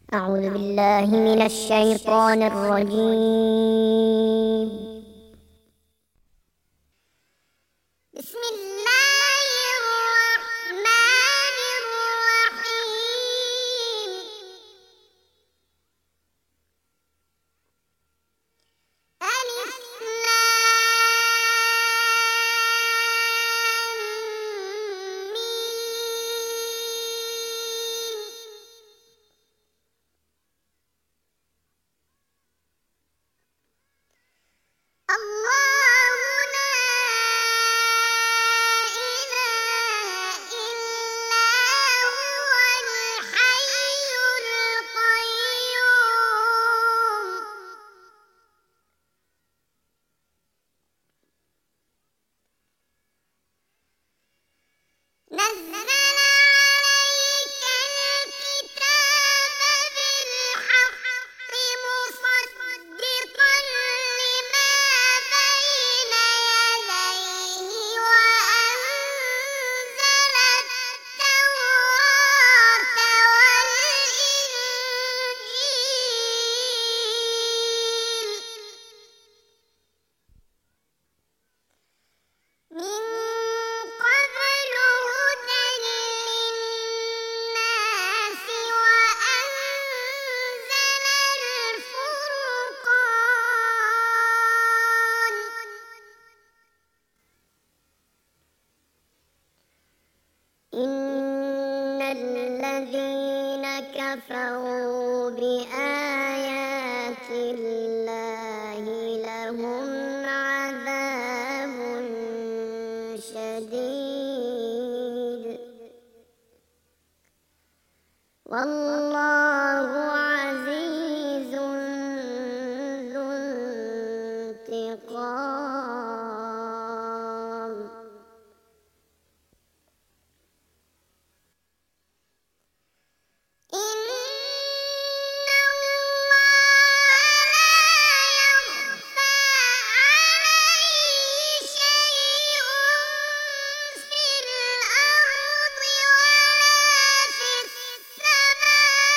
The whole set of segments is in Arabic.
أعوذ بالله من الشيطان الرجيم. بسم الله الرحمن الرحيم. ألف لام ميم. الله لا إله إلا هو الحي القيوم. نزل عليك الكتاب بالحق مصدقا لما بين يديه وأنزل التوراة والإنجيل من قبل هدى للناس وأنزل الفرقان. إن الذين كفروا بآيات الله لهم عذاب شديد والله عزيز ذو انتقام. إن الله لا يخفى عليه شيء في الأرض ولا في السماء.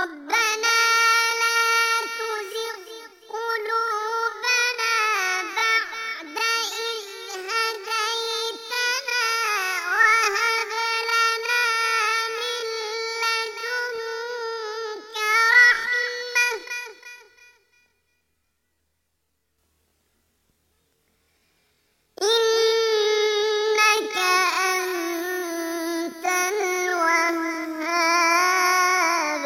ربنا لا تزغ قلوبنا بعد إذ هديتنا وهب لنا من لدنك رحمة إنك أنت الوهاب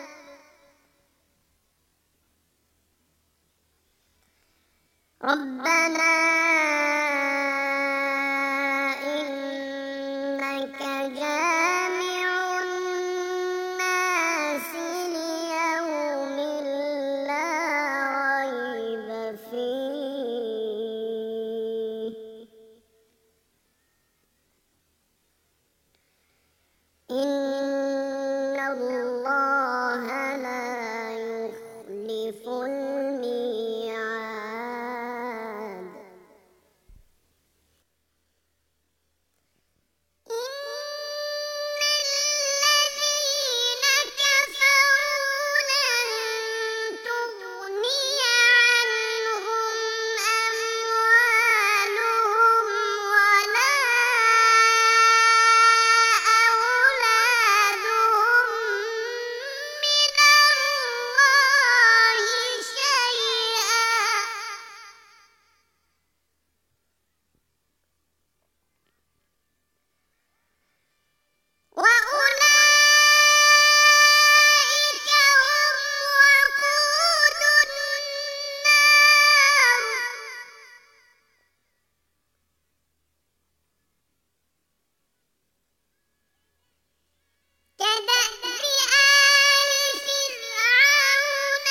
ربنا إنك جامع الناس ليوم لا ريب فيه إن الله لا يخلف الميعاد إن الذين كفروا لن تغني عنهم أموالهم ولا أولادهم من الله شيئا وأولئك هم وقود النار كدأب آل فرعون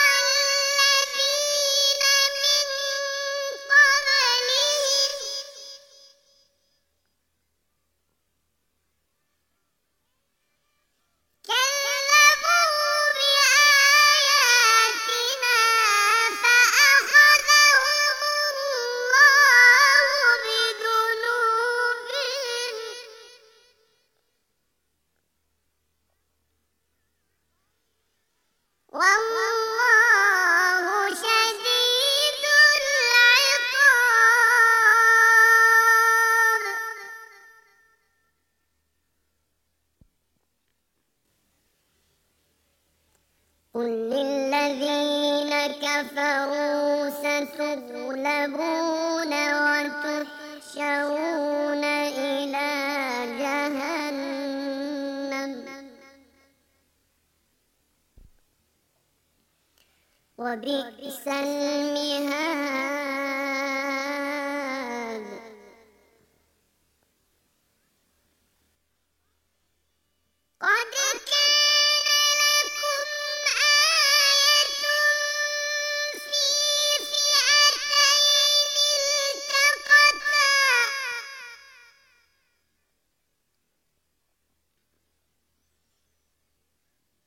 والذين من قبلهم كذبوا بآياتنا فأخذهم الله بذنوبهم والله شديد العقاب قل للذين كفروا ستغلبون وتحشرون إلى جهنم وبئس المهاد قد كان لكم آية في فئتين التقتا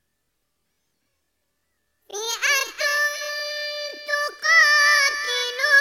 فئة تقاتل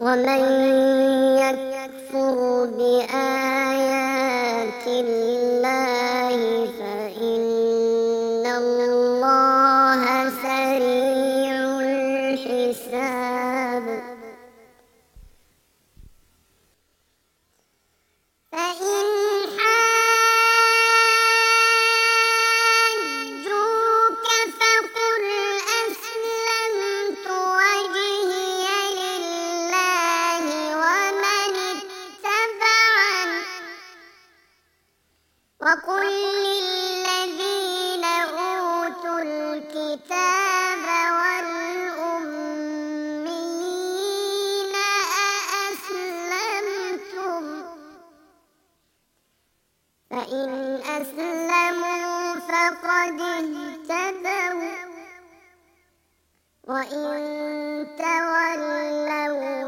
ومن يكفر بآيات الله فإن الله سريع الحساب فإن حاجوك فقل أسلمت وجهي لله ومن اتبعني وقل للذين أوتوا الكتاب والأميين أأسلمتم فإن أسلموا فقد اهتدوا وإن تولوا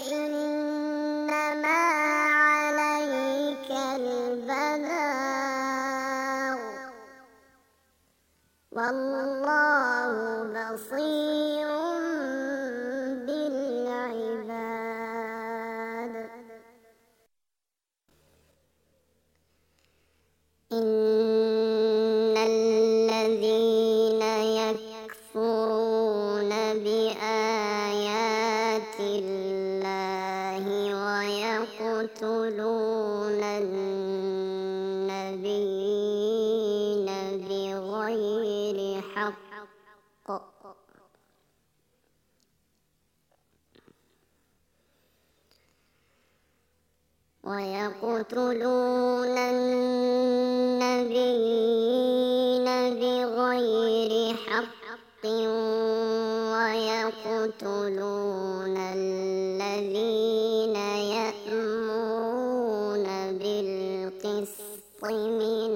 فإنما عليك البلاغ والله بصير بالعباد إن الذين يكفرون بآيات الله ويقتلون النبيين بغير حق ويقتلون النبيين بغير حق ويقتلون الذين يأمرون بالقسط من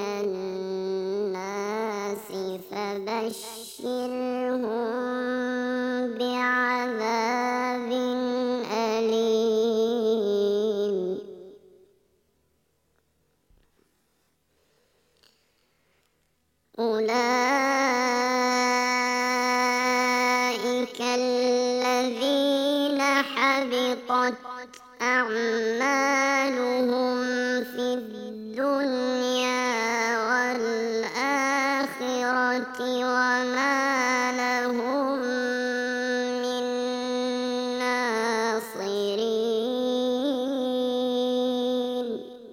الناس فبشرهم بعذاب أليم أولئك الذين حبطت أعمالهم في الدنيا والآخرة وما لهم من ناصرين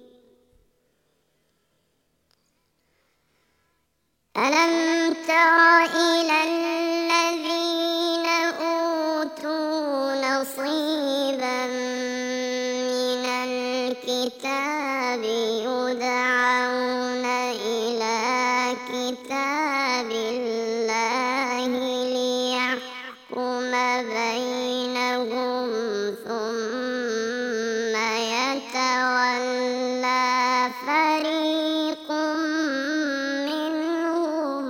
ألم تر إلى الذين أوتوا نصيبا من الكتاب يدعون إلى كتاب الله ليحكم بينهم ثم يتولى فريق منهم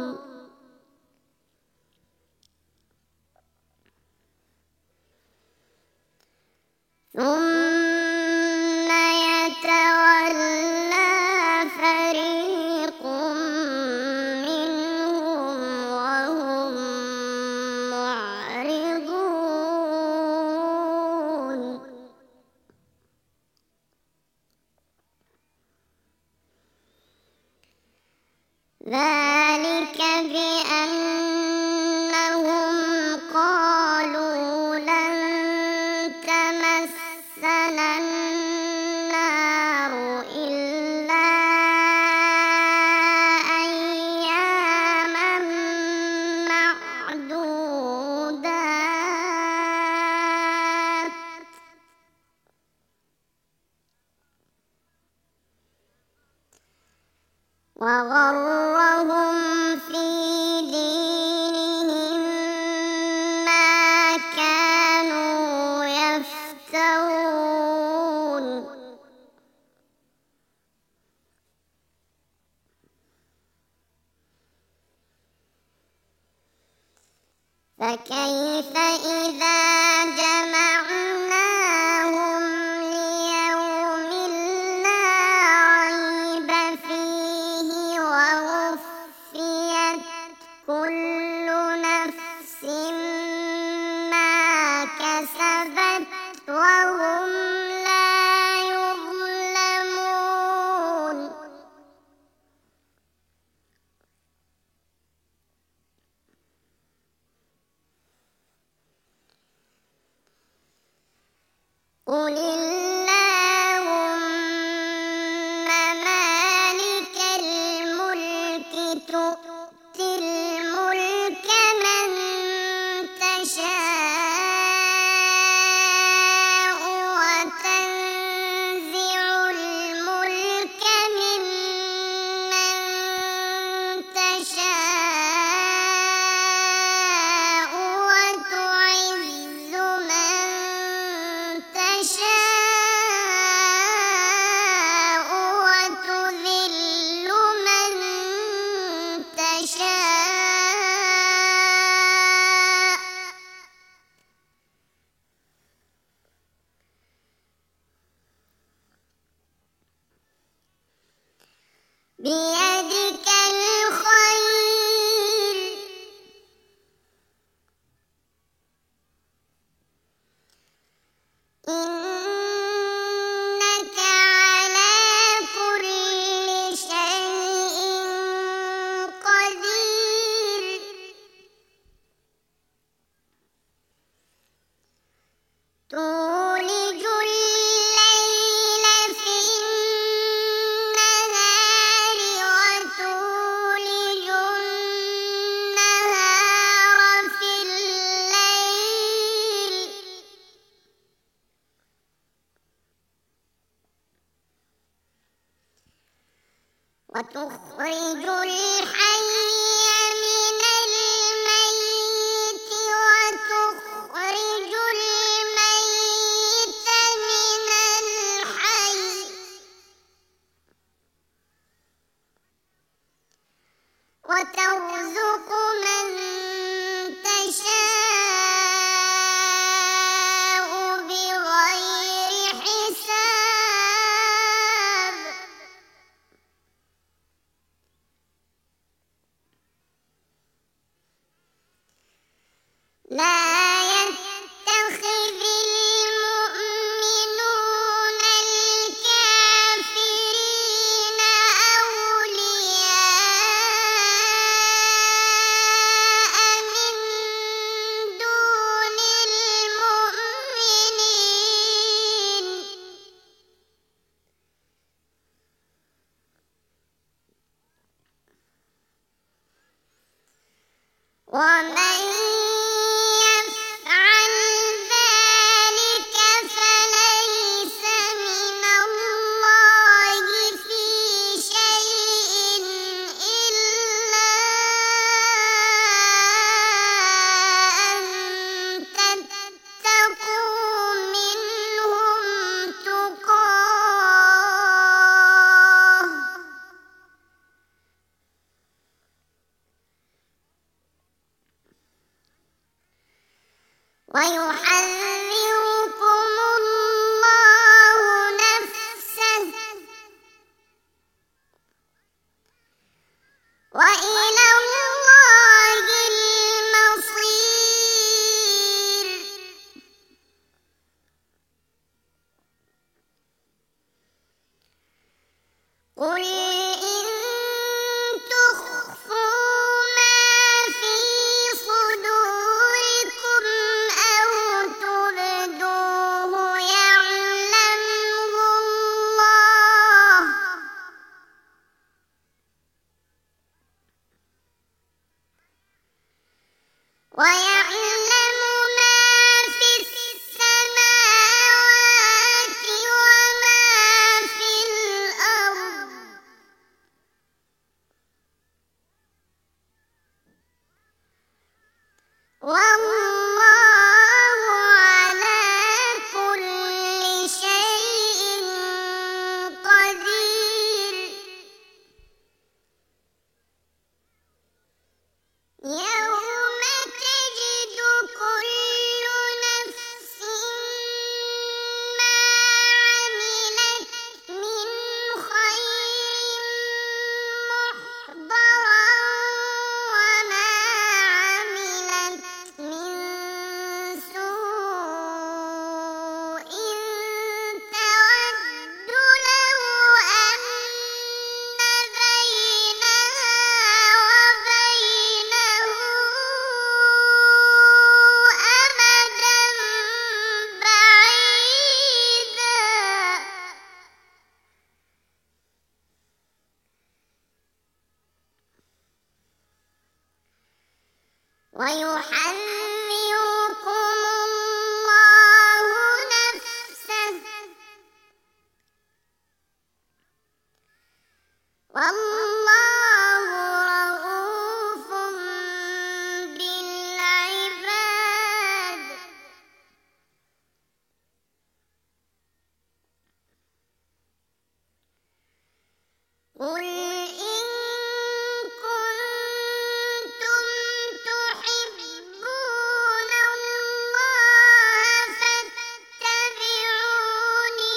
وهم معرضون ذلك بأنهم قالوا لن تمسنا النار إلا أياما معدودات وغرهم في دينهم ما كانوا يفترون فكيف إذا جمعناهم ليوم لا ريب فيه ووفيت كل نفس ما كسبت وهم قل اللهم مالك الملك تؤتي الملك من تشاء وتنزع الملك ممن تشاء وتعز من تشاء وتذل من تشاء بيدك الخير إنك على كل شيء قدير تولج الليل في النهار وتولج النهار في الليل وتخرج الحي من الميت وتخرج الميت من الحي وترزق من تشاء بغير حساب لا يتخذ المؤمنون الكافرين أولياء من دون المؤمنين ومن يفعل ذلك فليس من الله في شيء إلا أن تتقوا منهم تقاه ويحذركم الله نفسه وإلى الله المصير قل إن تخفوا ما في صدوركم أو ويحذركم الله نفسه والله رؤوف بالعباد. قل إن كنتم تحبون الله فاتبعوني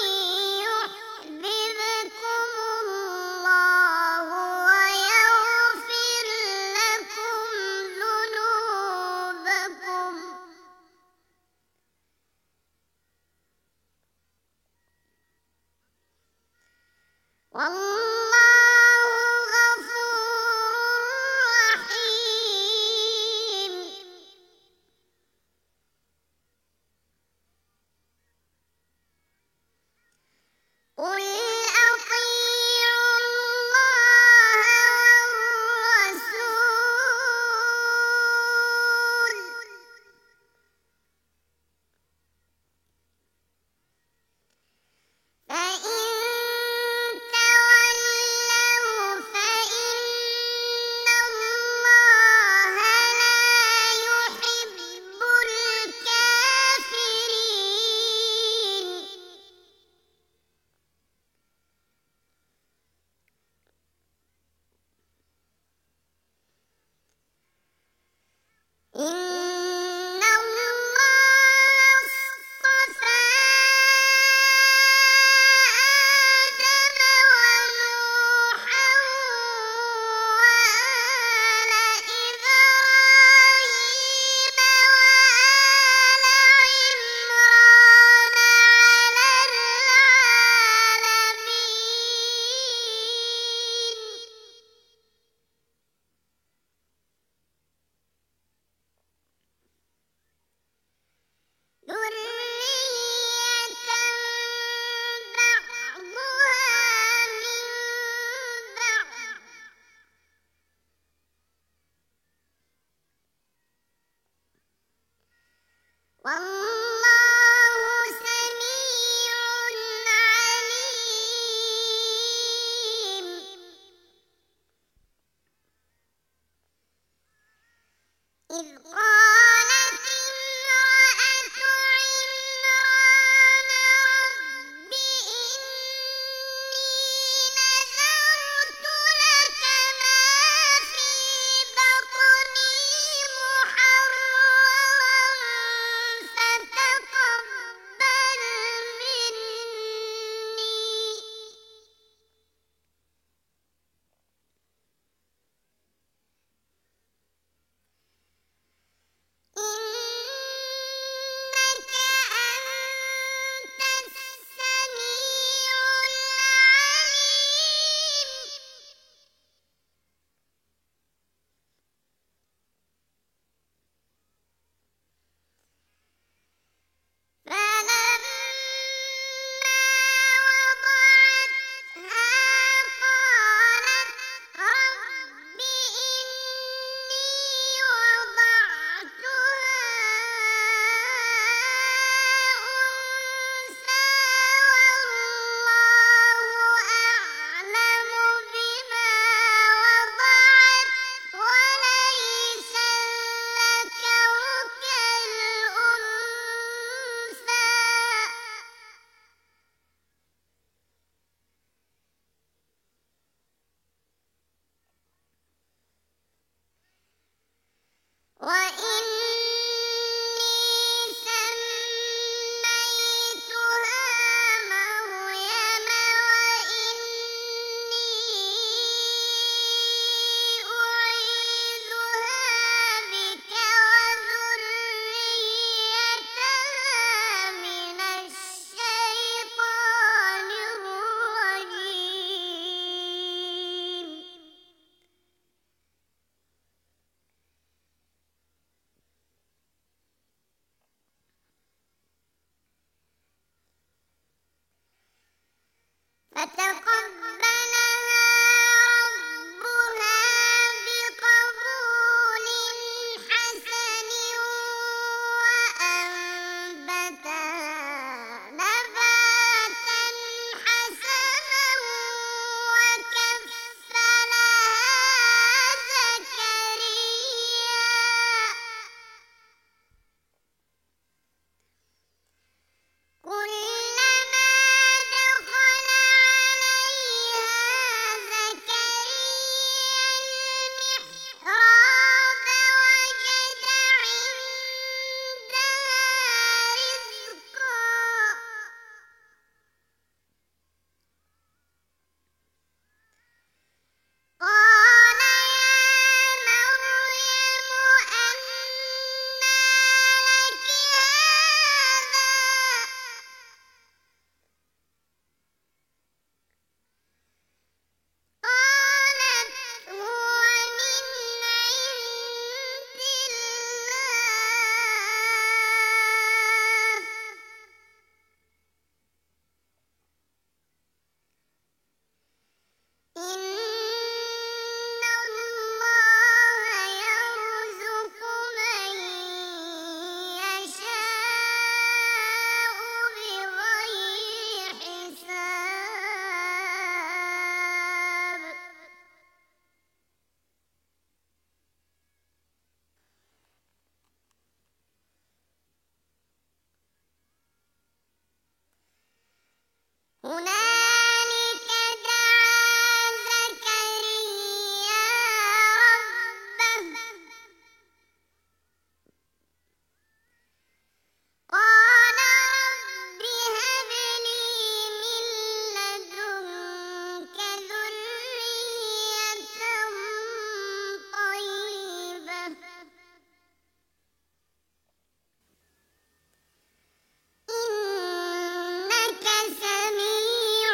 يحببكم الله ويغفر لكم ذنوبكم والله غفور رحيم. قل أطيعوا الله والرسول فإن تولوا فإن الله لا يحب الكافرين. إن الله اصطفى آدم ونوحا وآل إبراهيم وآل عمران على العالمين. ذرية بعضها من بعض والله سميع عليم. إذ قالت امرأة عمران رب إني نذرت لك ما في بطني محررا فتقبل مني إنك أنت السميع العليم. فلما وضعتها قالت رب إني وضعتها أنثى والله أعلم بما وضعت وليس الذكر كالأنثى وإني سميتها مريم وإني أعيذها بك وذريتها من الشيطان الرجيم. فتقبلها ربها بقبول حسن هنالك دعا زكريا ربه قال رب هب لي من لدنك ذرية طيبة إنك سميع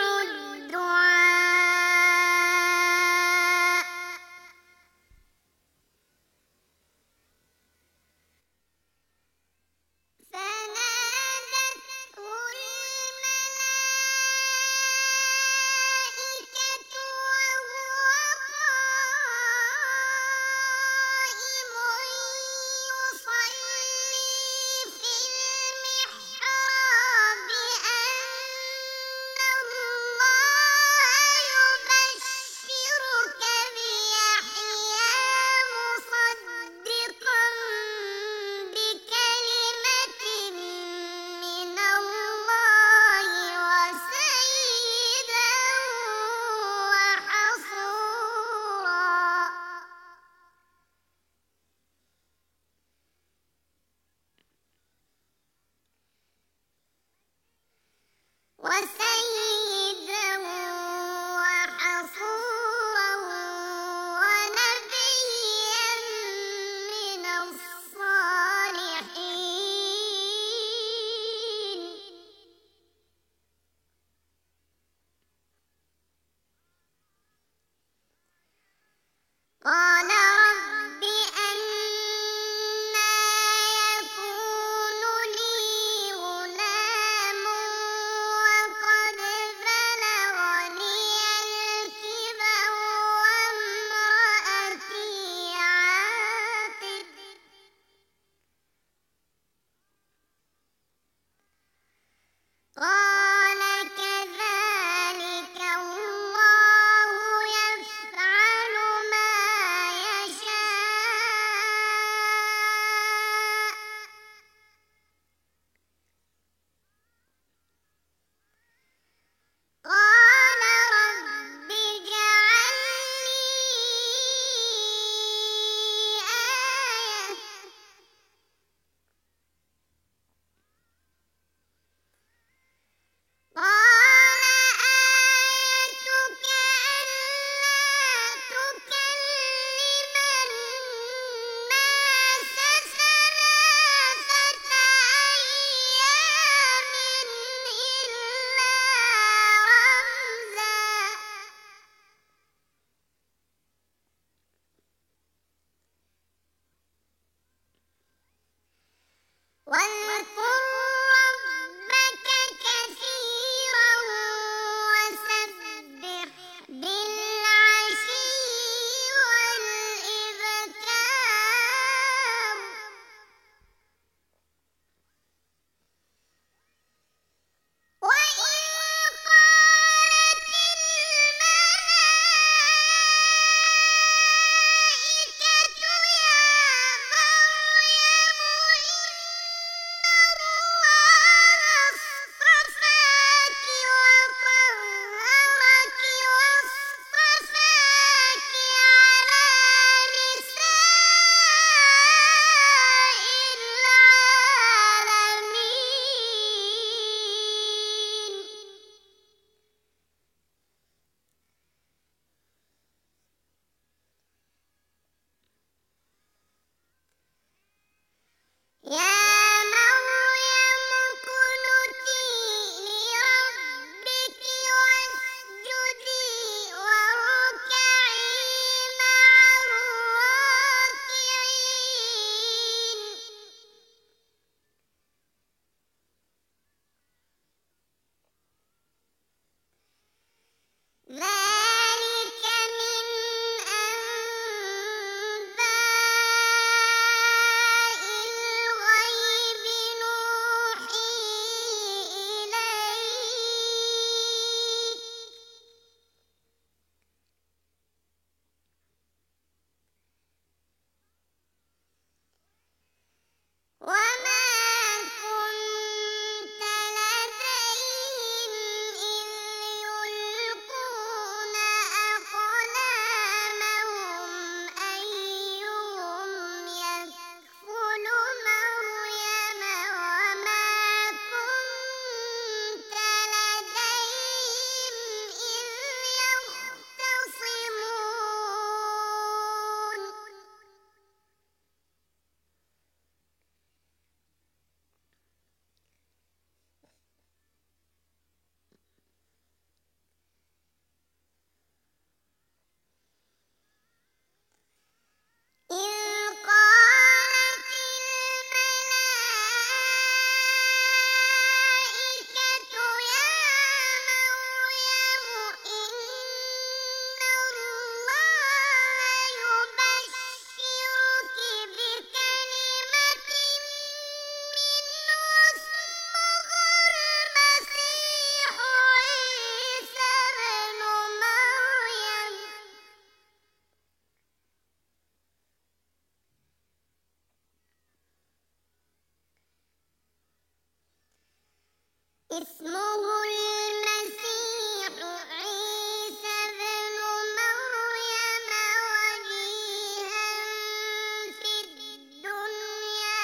اسمه المسيح عيسى ابن مريم وجيها في الدنيا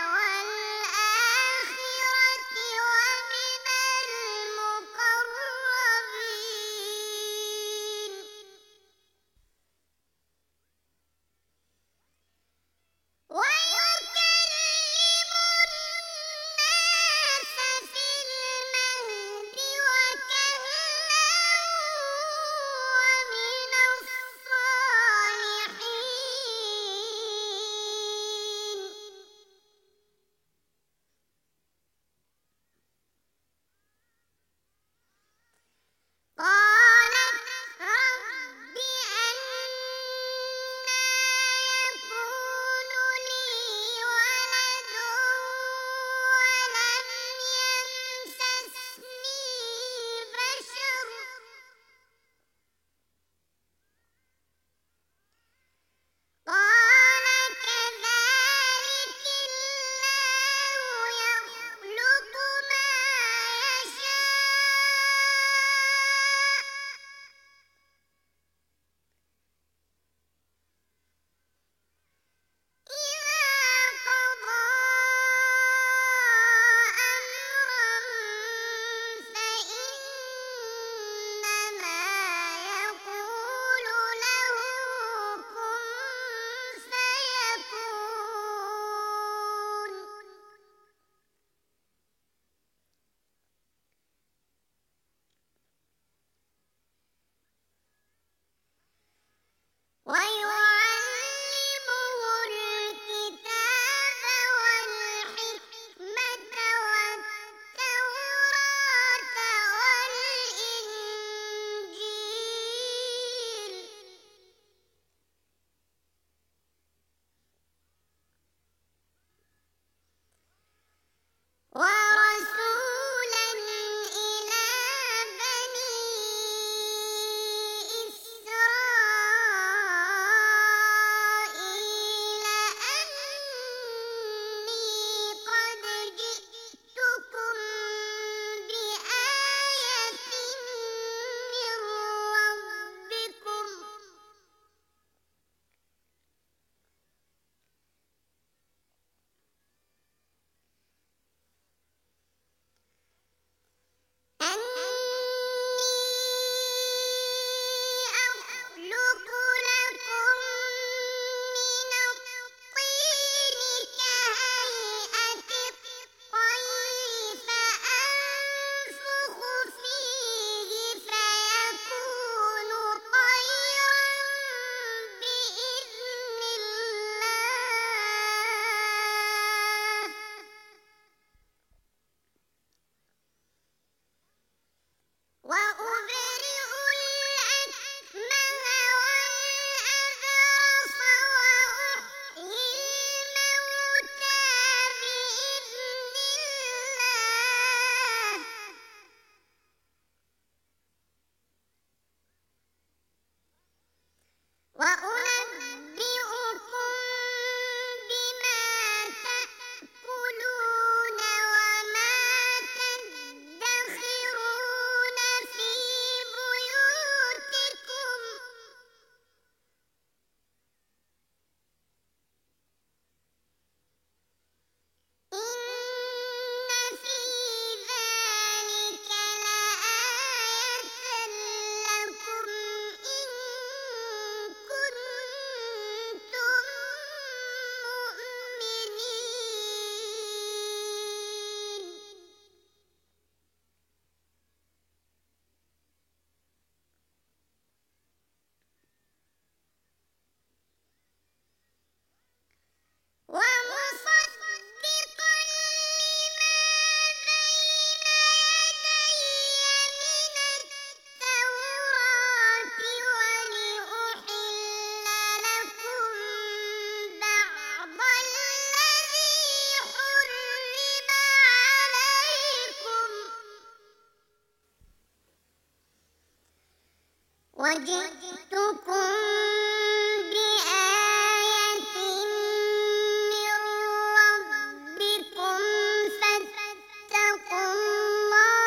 والآخرة ومن المقربين ويكلم الناس في المهد وكهلا ومن الصالحين قالت رب أنى يكون لي ولد ولم يمسسني بشر قال كذلك الله يخلق ما يشاء إذا قضى أمرا فإنما يقول له كن فيكون ويعلمه الكتاب والحكمة والتوراة والإنجيل ورسولا إلى بني إسرائيل أني قد جئتكم بآية من ربكم أني أخلق لكم من الطين كهيئة الطير فأنفخ فيه فيكون طيرا بإذن الله وأبرئ الأكمه والأبرص وأحيي الموتى بإذن الله وأنبئكم بما تأكلون وما تدخرون في بيوتكم إن في ذلك لآية لكم إن كنتم مؤمنين ومصدقا لما بين يدي من التوراة ولأحل لكم بعض الذي حرم عليكم وجئتكم بآية من ربكم فاتقوا الله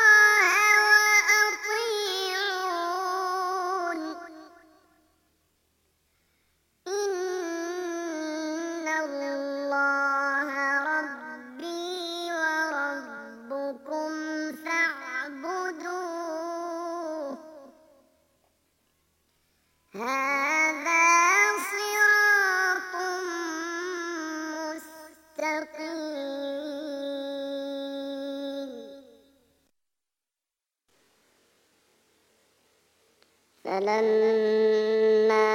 فلما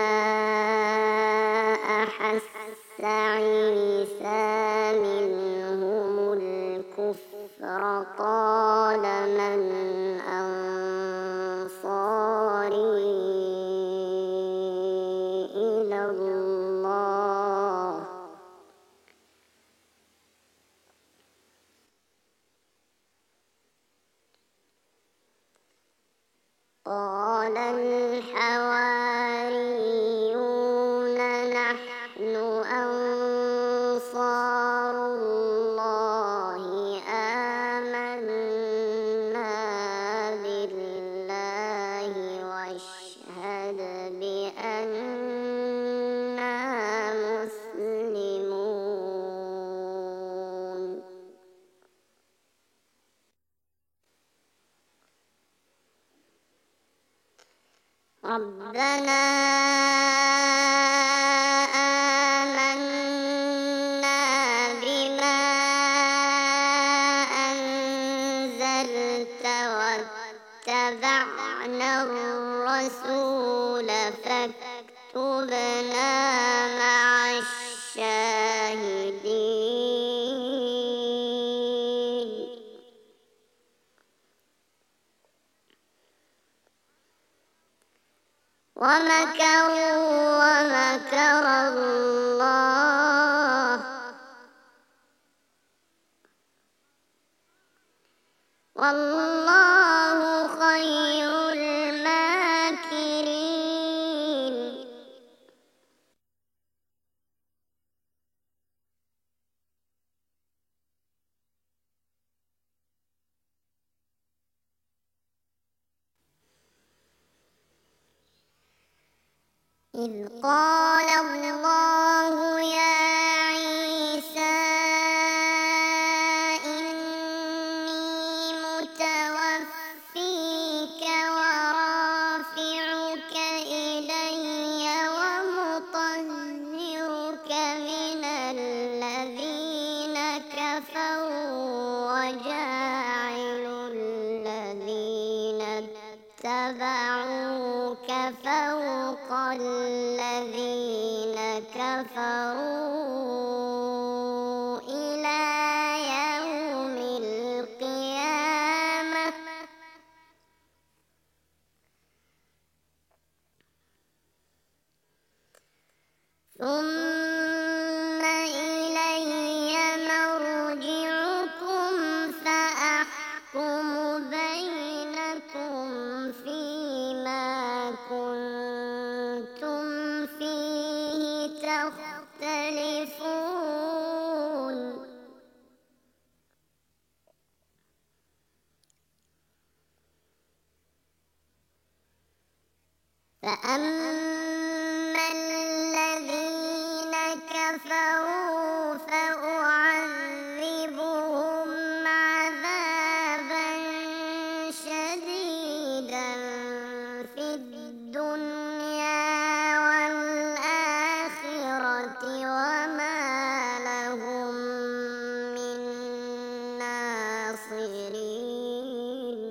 أحس عيسى منهم الكفر قال من أنصاري إلى الله قال الحواريون نحن أنصار الله آمنا بالله واشهد بأننا مسلمون ربنا آمنا بما أنزلت واتبعنا الرسول فاكتبنا مع الشاهدين ومكروا ومكر الله والله خير الماكرين إذ قال الله يا عيسى إني متوفيك ورافعك إلي ومطهرك من الذين كفروا وجاعل الذين اتبعوك فوق الذين كفروا إلى يوم القيامة ثم إلي مرجعكم فأحكم بينكم فيما كنتم فيه تختلفون فأما الذين كفروا فأعذبهم عذابا شديدا في الدنيا والآخرة وما لهم من ناصرين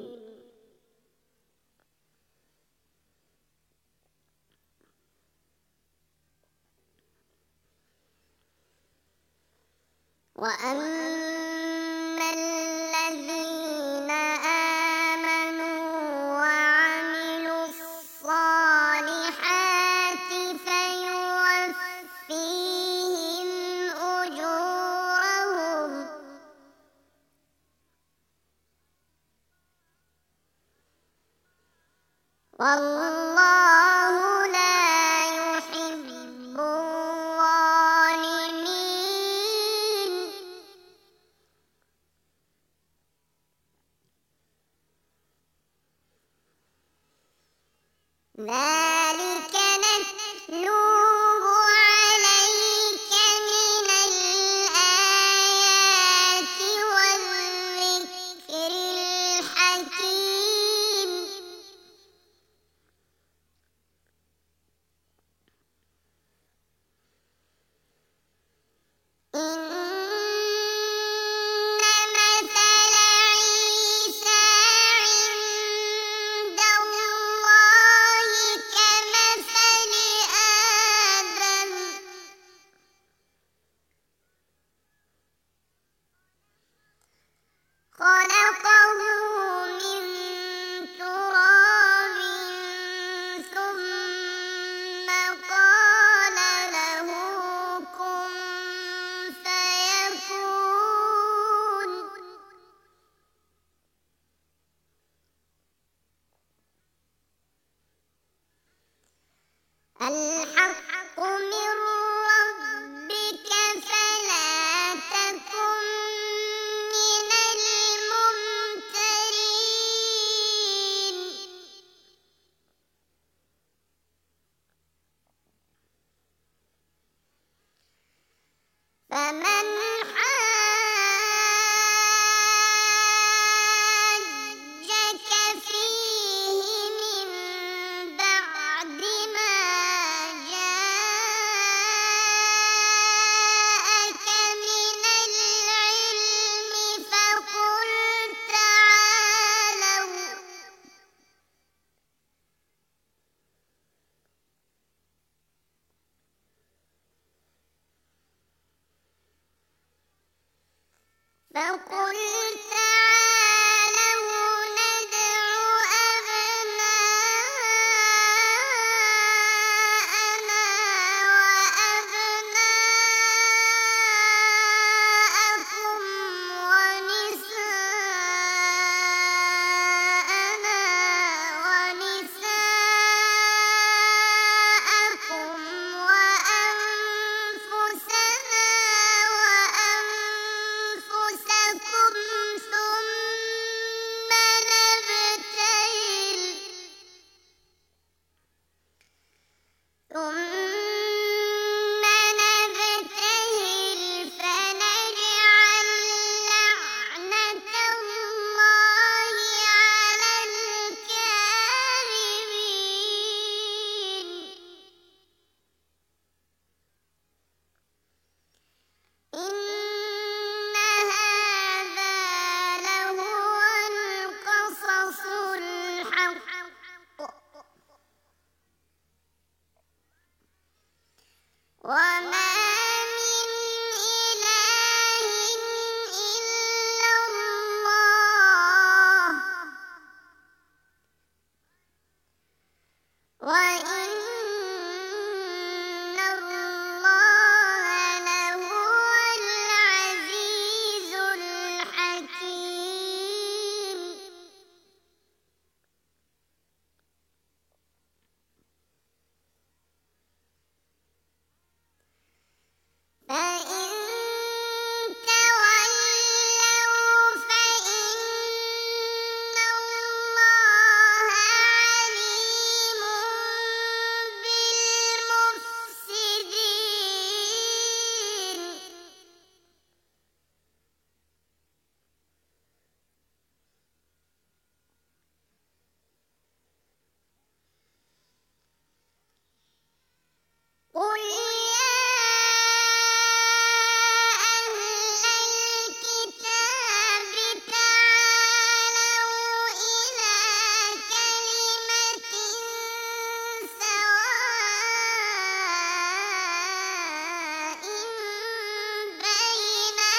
وأما الذين آمنوا وعملوا الصالحات فيوفيهم أجورهم والله لا يحب الظالمين ذلك نتلوه عليك من الآيات والذكر الحكيم إن مثل عيسى عند الله فقل تعالوا ندع أبناءنا وأبناءكم ونساءنا ونساءكم وأنفسنا وأنفسكم ثم نبتهل فنجعل لعنة الله على الكاذبين. إن هذا لهو القصص الحق وما من إله إلا الله وإن الله لهو العزيز الحكيم. فإن تولوا فإن الله عليم بالمفسدين. قل يا أهل الكتاب تعالوا إلى كلمة سواء بيننا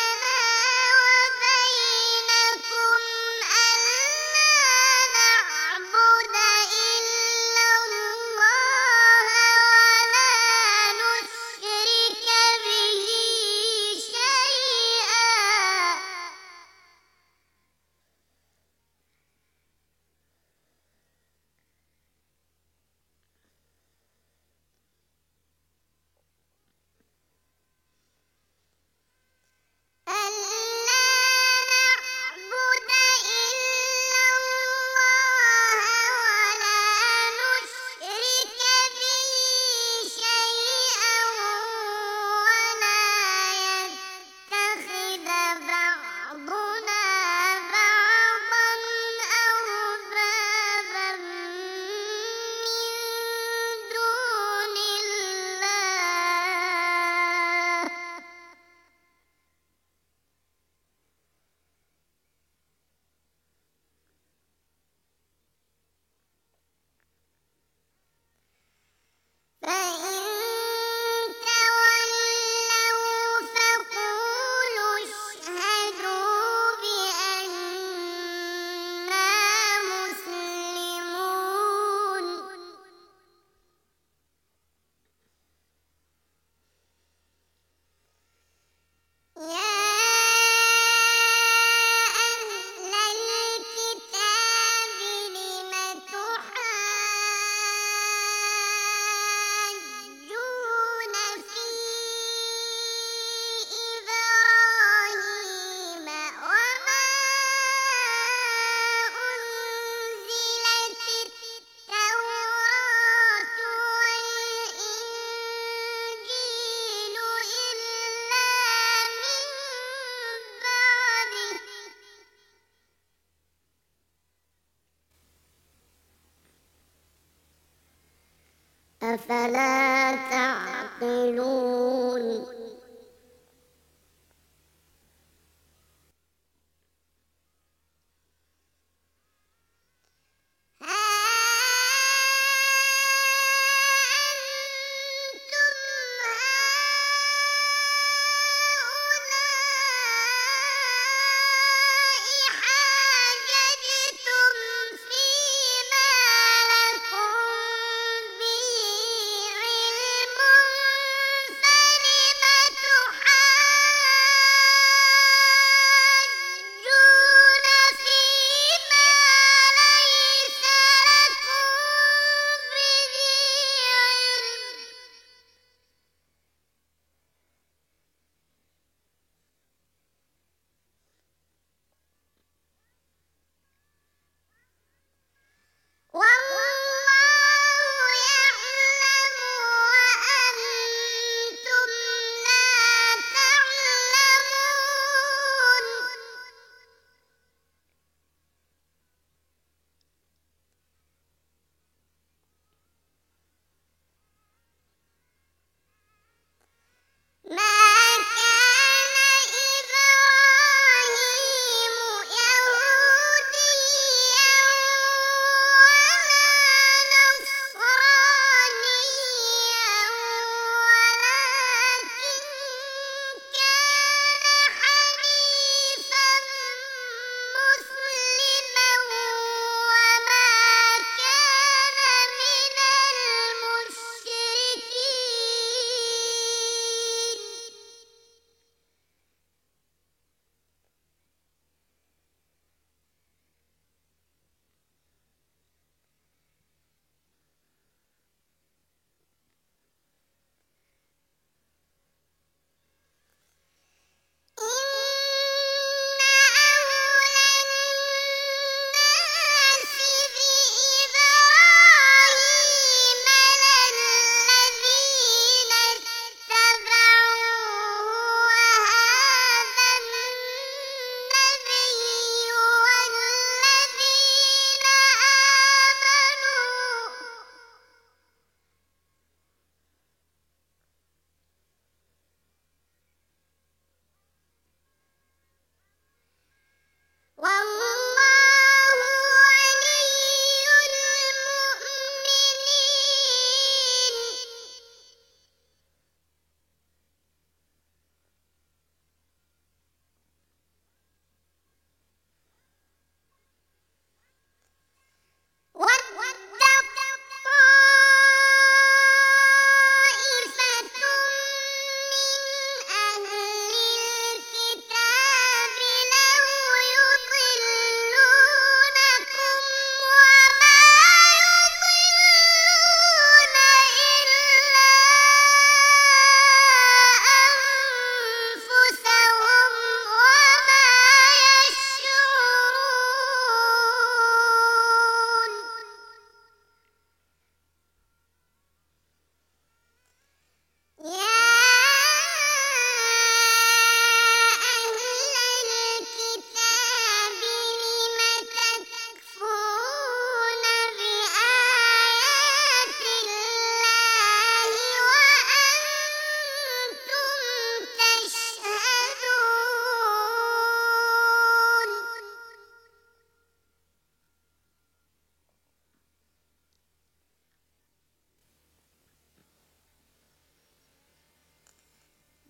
وبينكم ألا نعبد إلا الله ولا نشرك به شيئا ولا يتخذ بعضنا بعضا أربابا من دون الله فإن تولوا فقولوا اشهدوا بأننا مسلمون. يا أهل الكتاب لم تحاجون في إبراهيم وما أنزلت التوراة والإنجيل إلا من بعده أفلا تعقلون.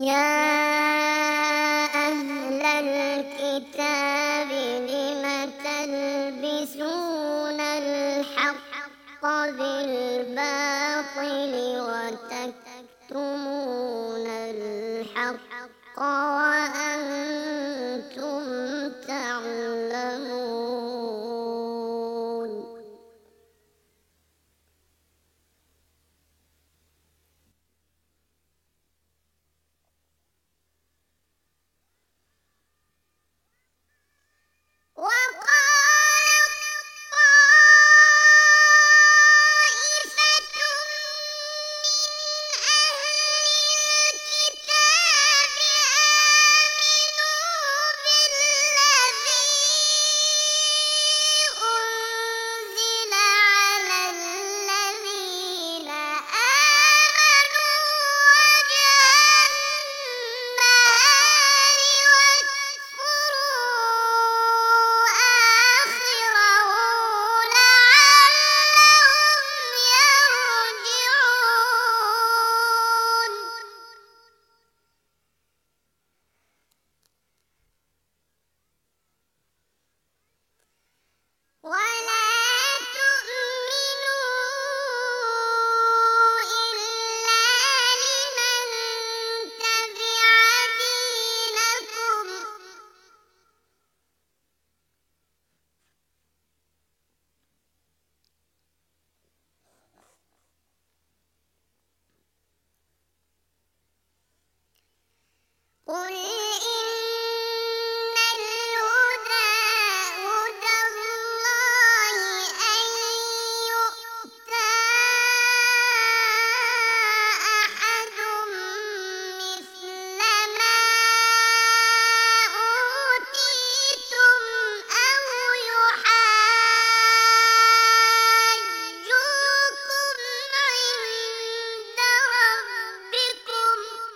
يا أهل الكتاب لم تلبسون الحق بالباطل وتكتمون الحق وأنتم تعلمون وقالت طائفة من أهل الكتاب آمنوا بالذي أنزل على الذين آمنوا وجه النهار واكفروا آخره لعلهم يرجعون ولا تؤمنوا إلا لمن تبع دينكم قل إن الهدى هدى الله أن يؤتى أحد مثل ما أوتيتم أو يحاجوكم عند ربكم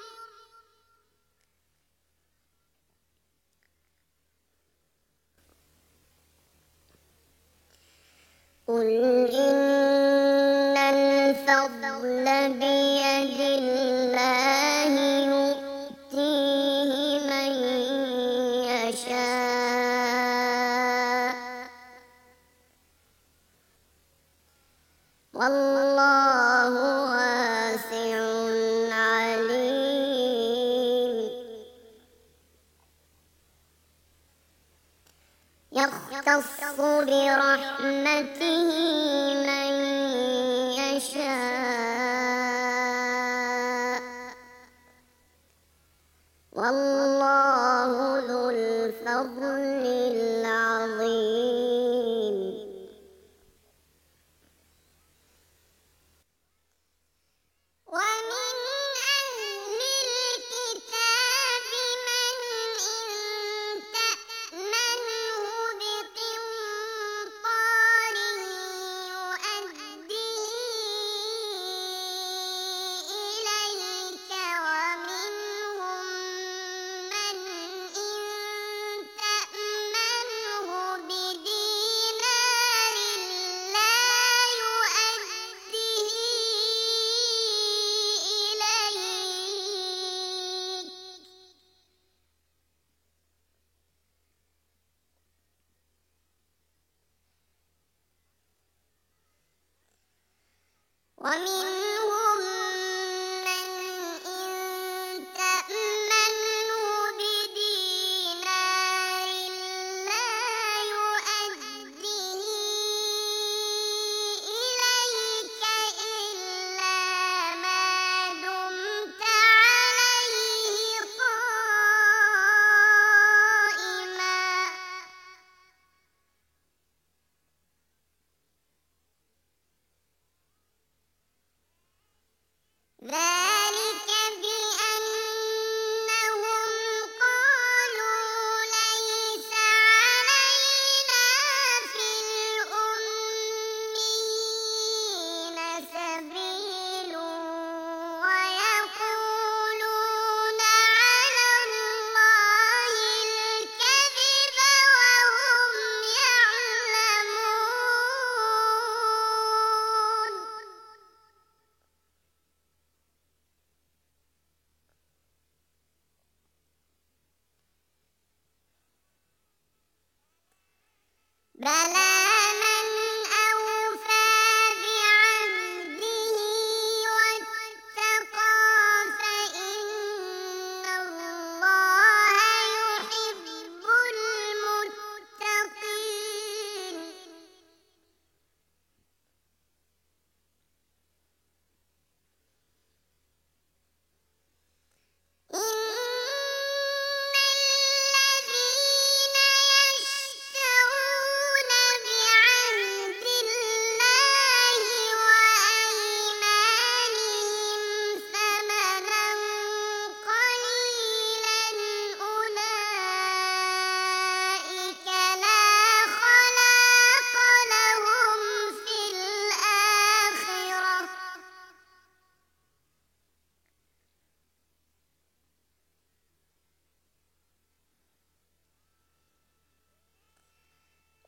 قل إن الفضل بيد الله يؤتيه من يشاء والله واسع عليم يختص برحمته من يشاء والله ذو الفضل العظيم ومن أهل الكتاب من إن تأمنه بقنطار يؤديه إليك ومنهم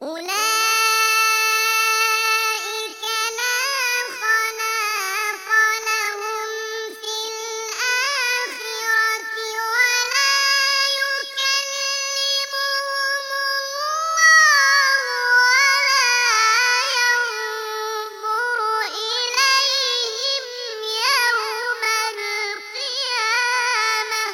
أولئك لا خلاق لهم في الآخرة ولا يكلمهم الله ولا ينظر إليهم يوم القيامة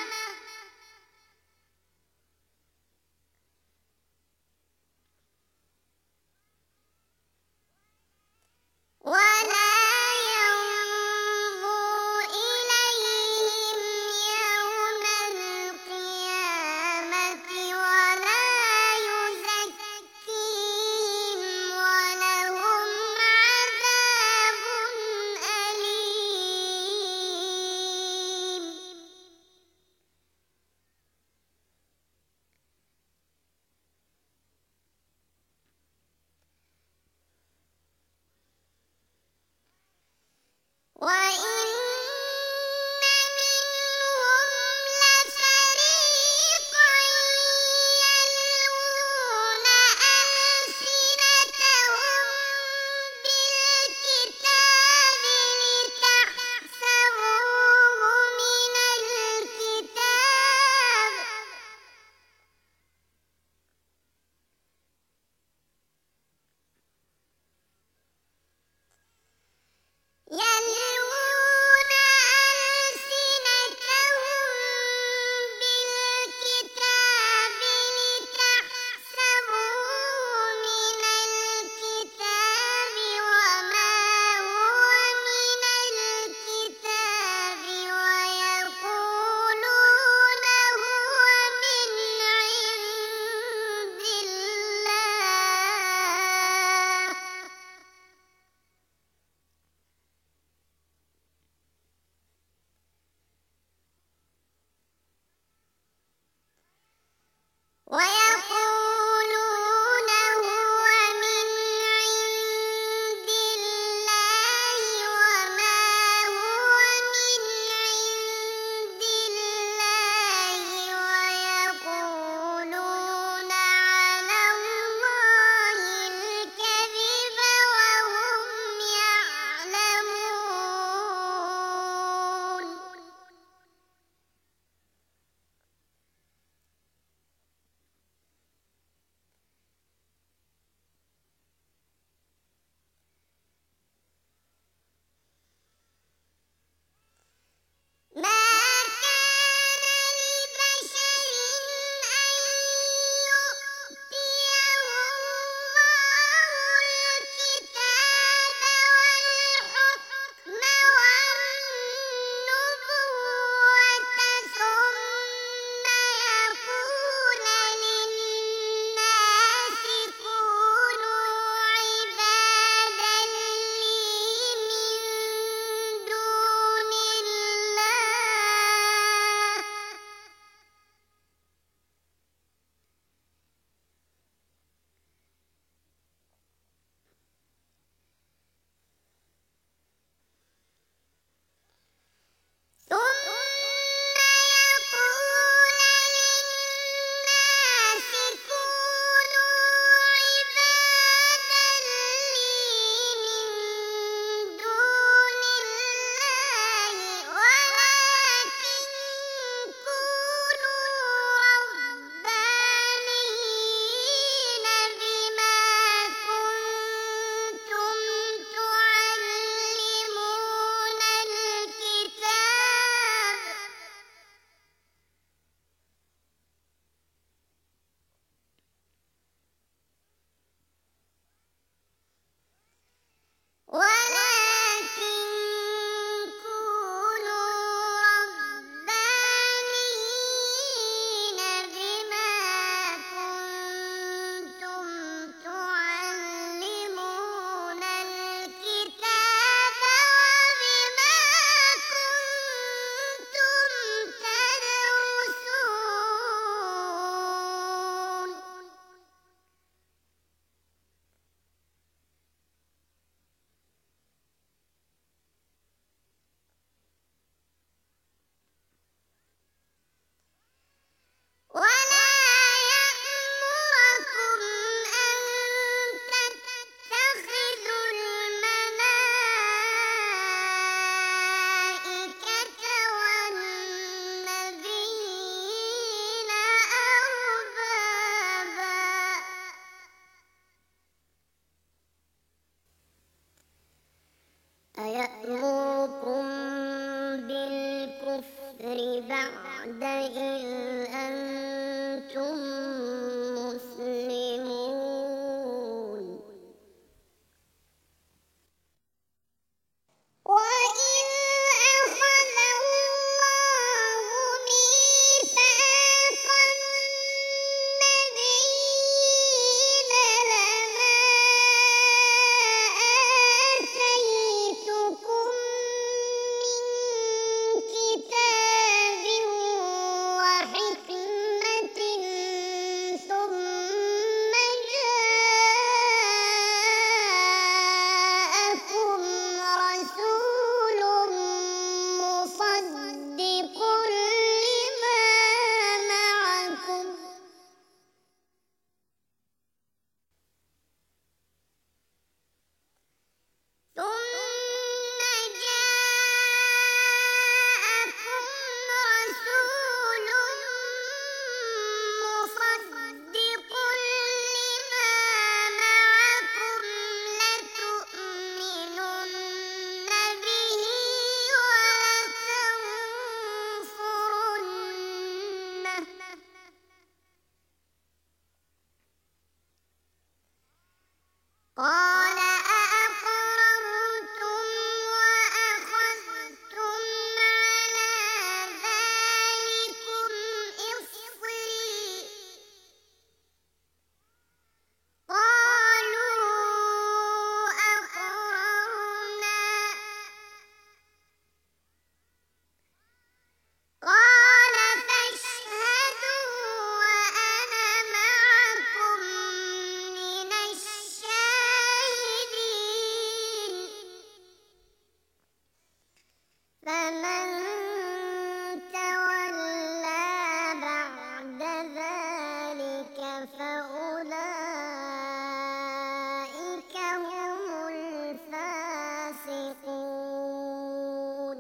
وأنتم مسلمون وإذ أخذ الله ميثاق النبيين لما آتيتكم من كتاب وحكمة ثم جاءكم رسول مصدق لما معكم لتؤمنن به ولتنصرنه قال أأقررتم وأخذتم على ذلكم إصري قالوا أقررنا قال فاشهدوا وأنا معكم من الشاهدين فمن تولى بعد ذلك فأولئك هم الفاسقون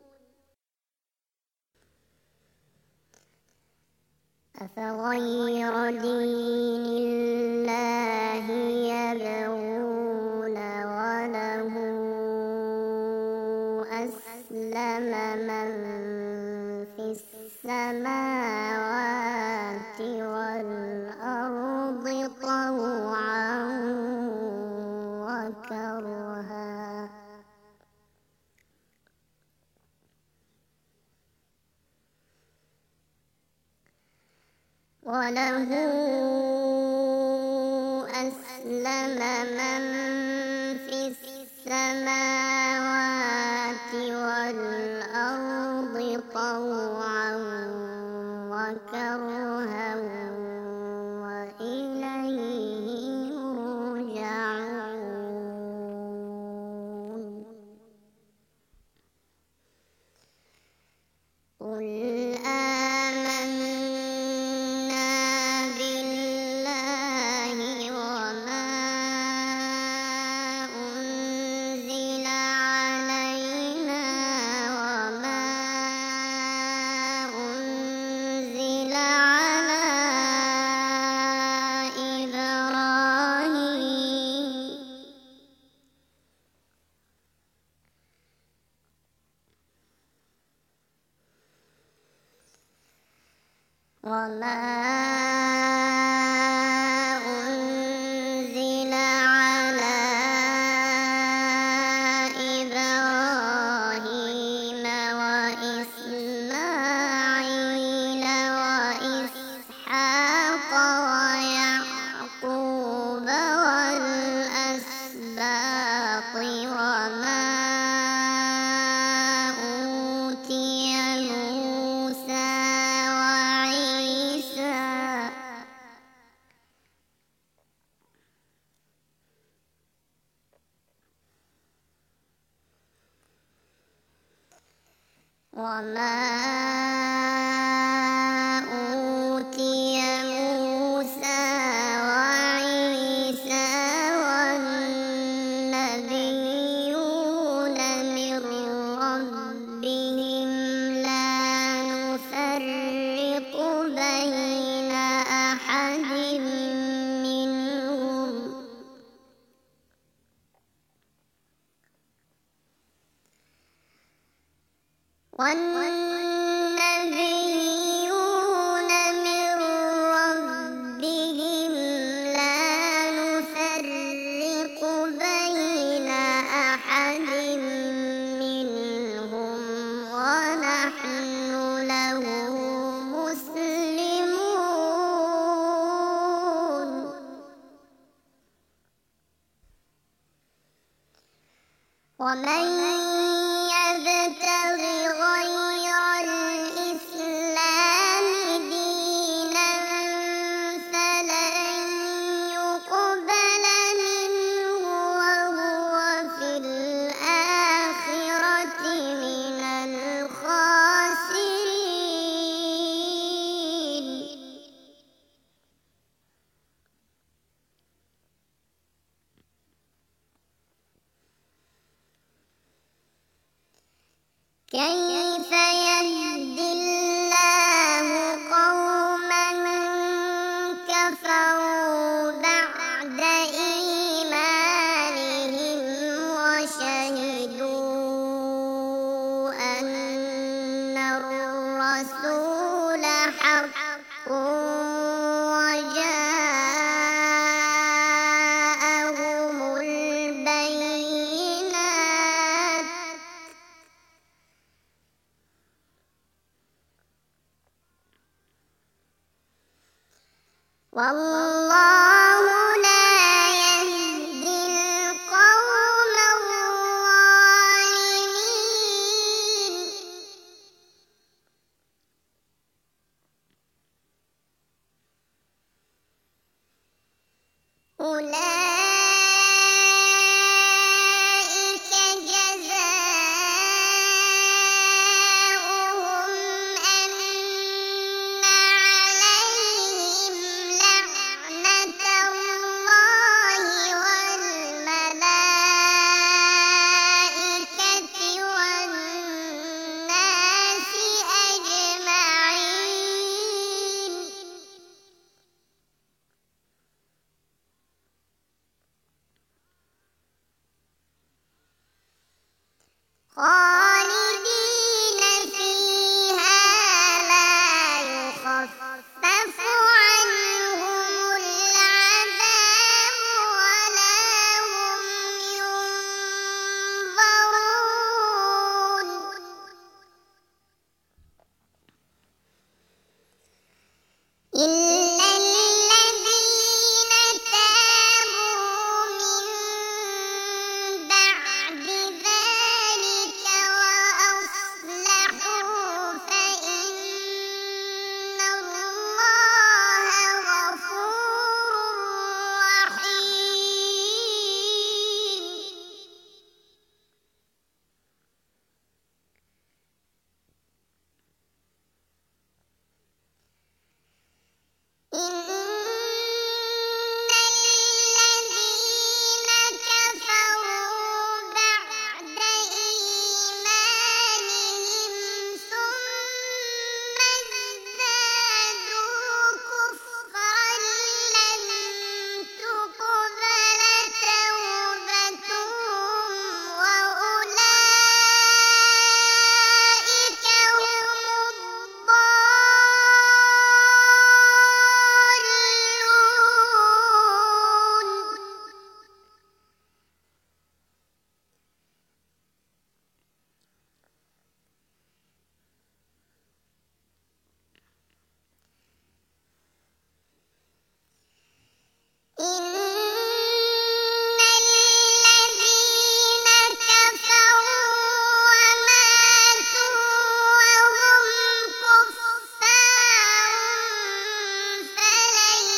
أفغير دين الله يبغون وله أسلم من في السماوات والأرض طوعا وكرها وله أسلم من في السماوات والأرض طوعا وكرها وإليه يرجعون قل آمنا بالله وما أنزل علينا وما أنزل على إبراهيم وما أنزل على إبراهيم وإسماعيل وإسحاق ويعقوب والأسباط وما أوتي موسى وعيسى وما أوتي موسى وعيسى والنبيون من ربهم لا نفرق بين أحد منهم والنبيون ومن يبتغ غير الإسلام دينا فلن يقبل منه وهو في الآخرة من الخاسرين. كيف يهدي الله قوما كفروا بعد إيمانهم وشهدوا أن الرسول حق وجاءهم البينات والله لا يهدي القوم الظالمين. أولئك جزاؤهم أن عليهم لعنة الله والملائكة والناس أجمعين. خالدين فيها لا يخفف عنهم العذاب ولا هم ينظرون. إلا الذين تابوا من بعد ذلك وأصلحوا فإن الله غفور رحيم. إن الذين كفروا بعد إيمانهم ثم ازدادوا كفرا لن تقبل توبتهم وأولئك هم الضالون. إن الذين كفروا وماتوا وهم كفار فلن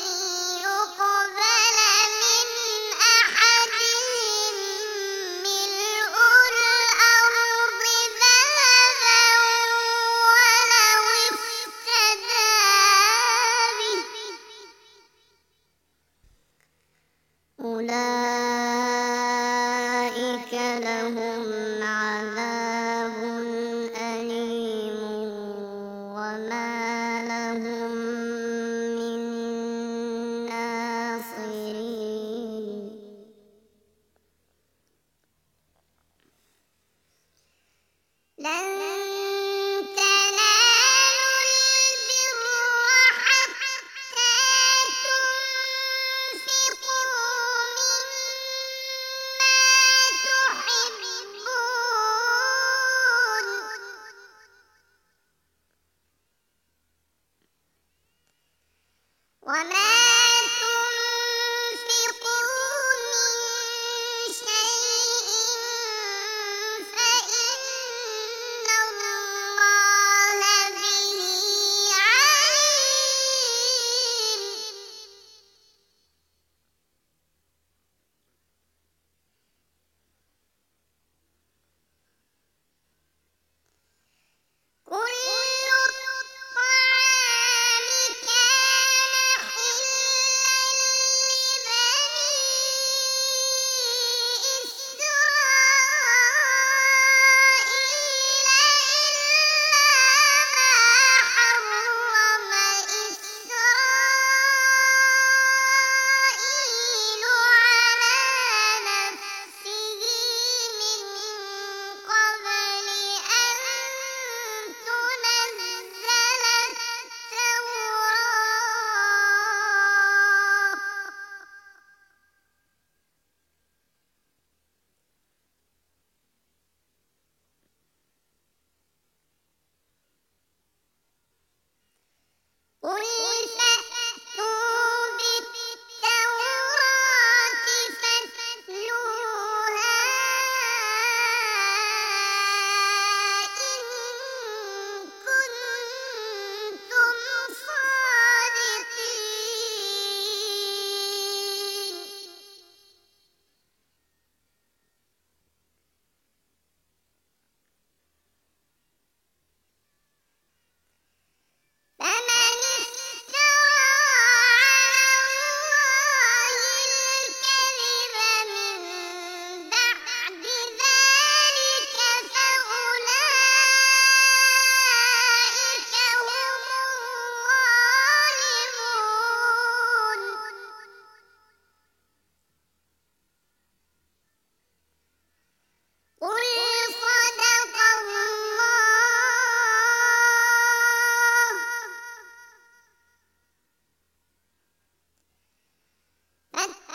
يقبل من أحدهم ملء الأرض ذهبا ولو افتدى به. أولئك لهم عذاب أليم وما لهم من ناصرين. لن تنالوا البر حتى تنفقوا مما تحبون وما تنفقوا من شيء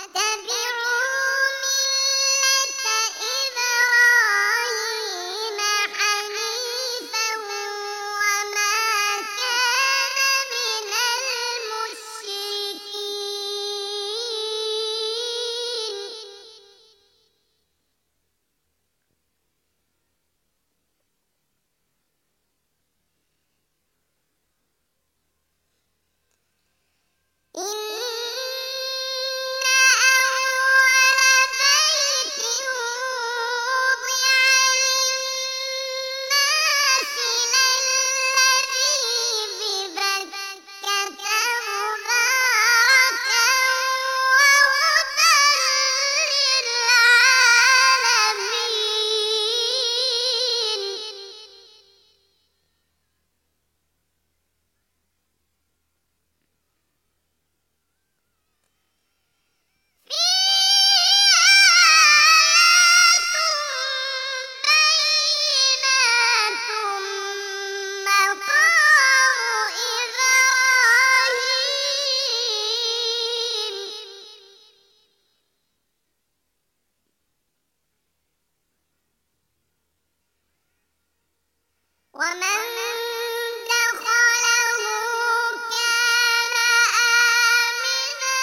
إبراهيم حنيفا وما كان من المشركين. إن أول بيت وضع للناس للذي ببكة مباركا وهدى للعالمين. ومن دخله كان آمنا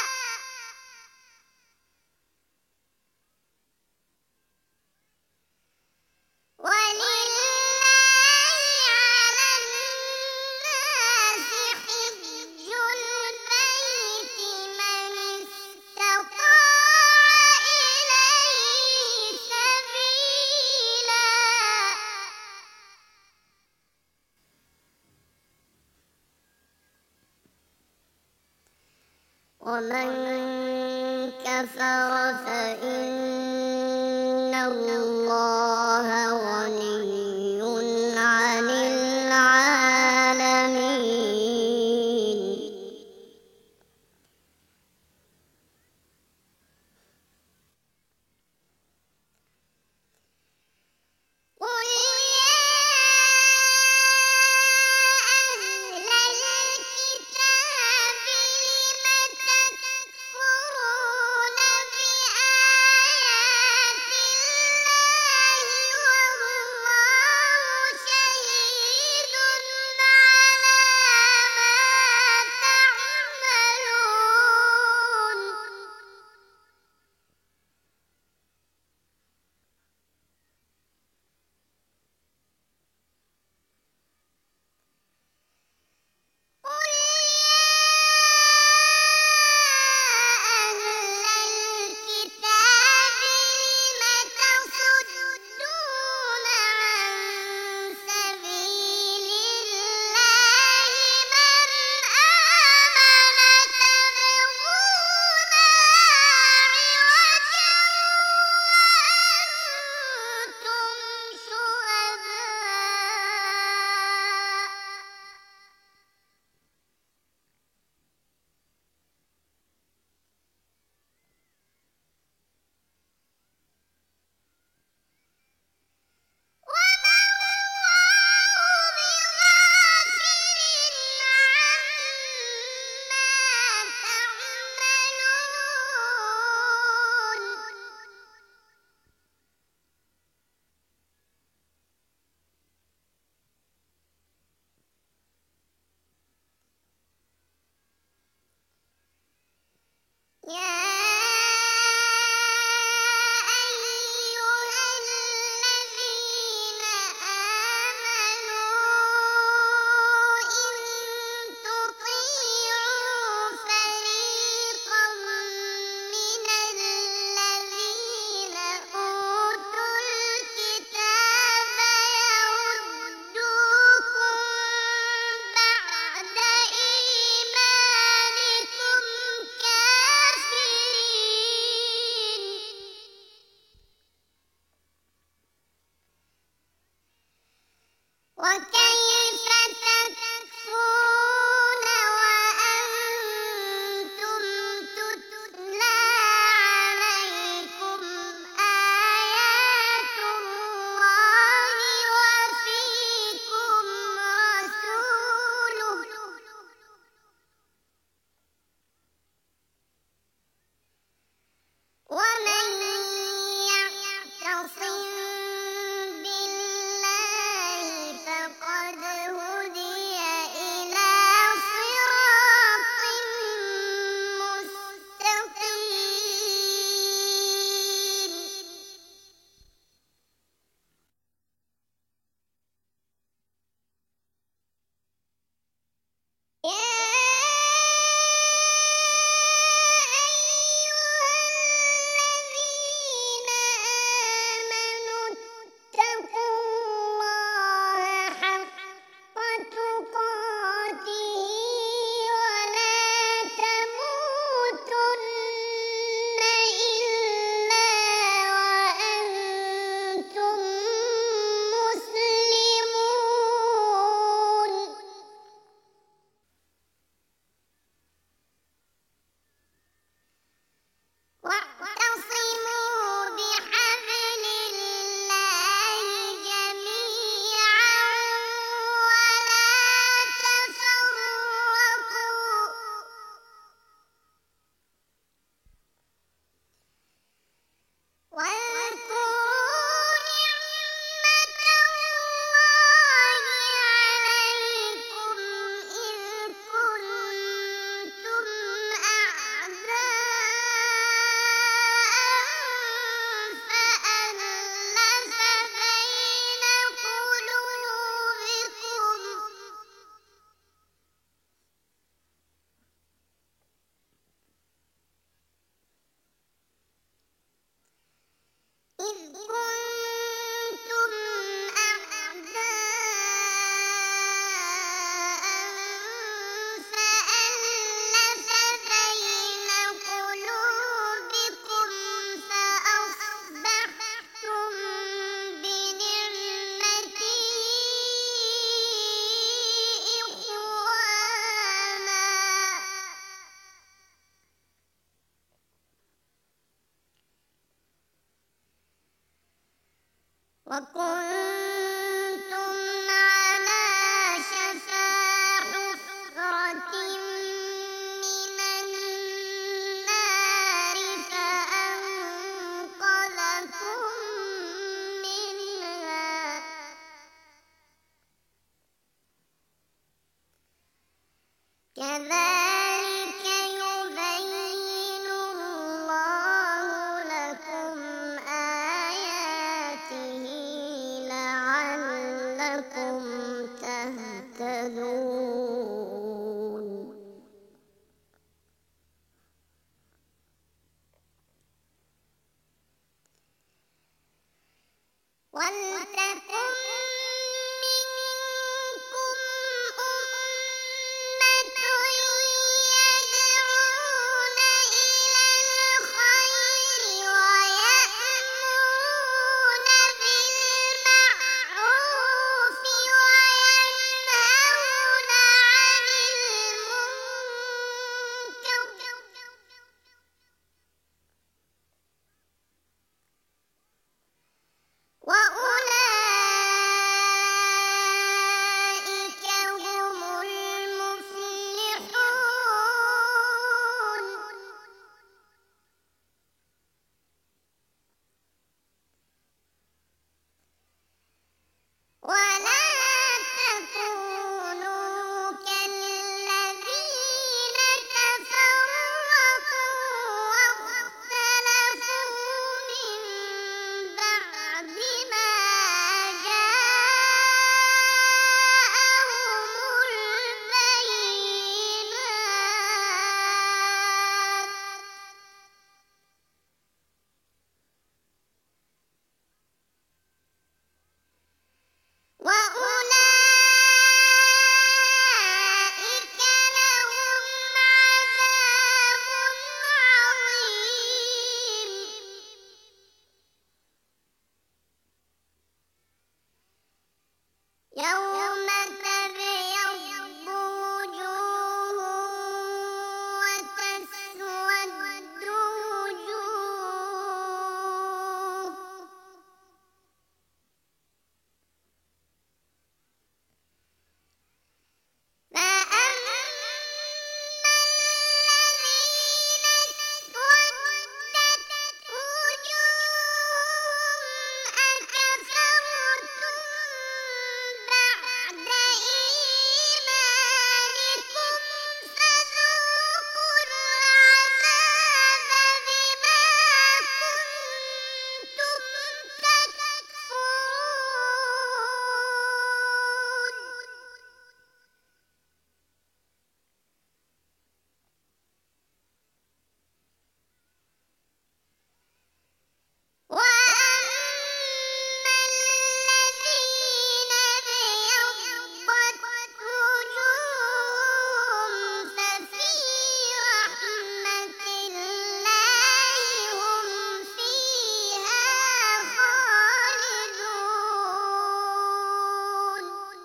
ولله على الناس حج البيت من استطاع إليه سبيلا. ومن كفر فإن الله غني عن العالمين. قل يا أهل الكتاب لم تكفرون بآيات الله كنتم أعداء فألف بين قلوبكم فأصبحتم بنعمته إخوانا وكنتم على شفا حفرة من النار فأنقذكم منها كذلك يبين الله لكم آياته لعلكم تهتدون ولتكن منكم أمة يدعون إلى الخير ويأمرون بالمعروف وينهون عن المنكر وأولئك هم المفلحون ولا تكونوا كالذين تفرقوا واختلفوا من بعد ما جاءهم البينات وأولئك لهم عذاب عظيم يوم تبيض وجوه وتسود وجوه فأما الذين اسودت وجوههم أكفرتم بعد إيمانكم فذوقوا العذاب بما كنتم تكفرون وأما الذين ابيضت وجوههم ففي رحمة الله هم فيها خالدون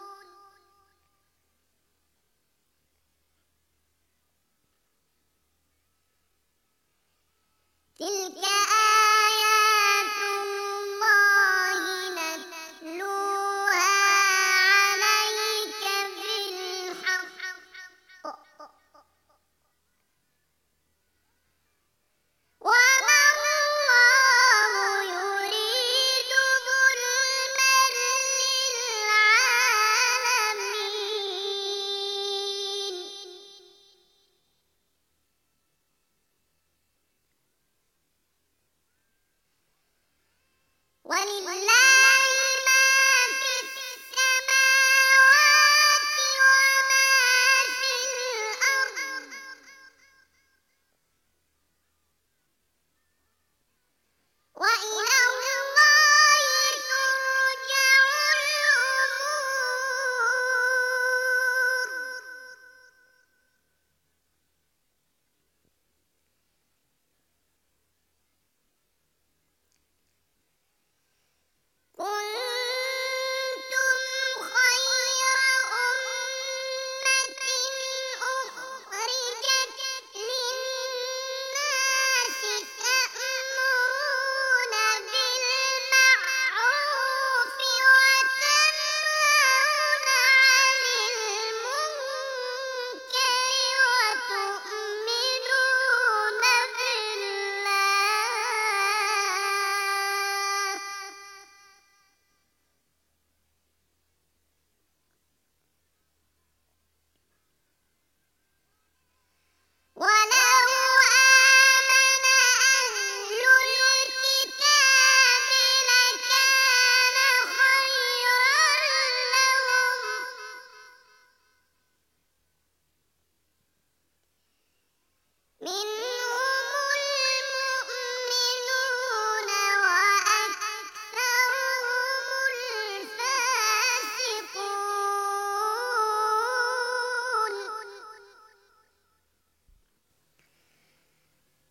تلك آيات الله نتلوها عليك بالحق وما الله يريد ظلما للعالمين ولله ما في السماوات وما في الأرض وإلى الله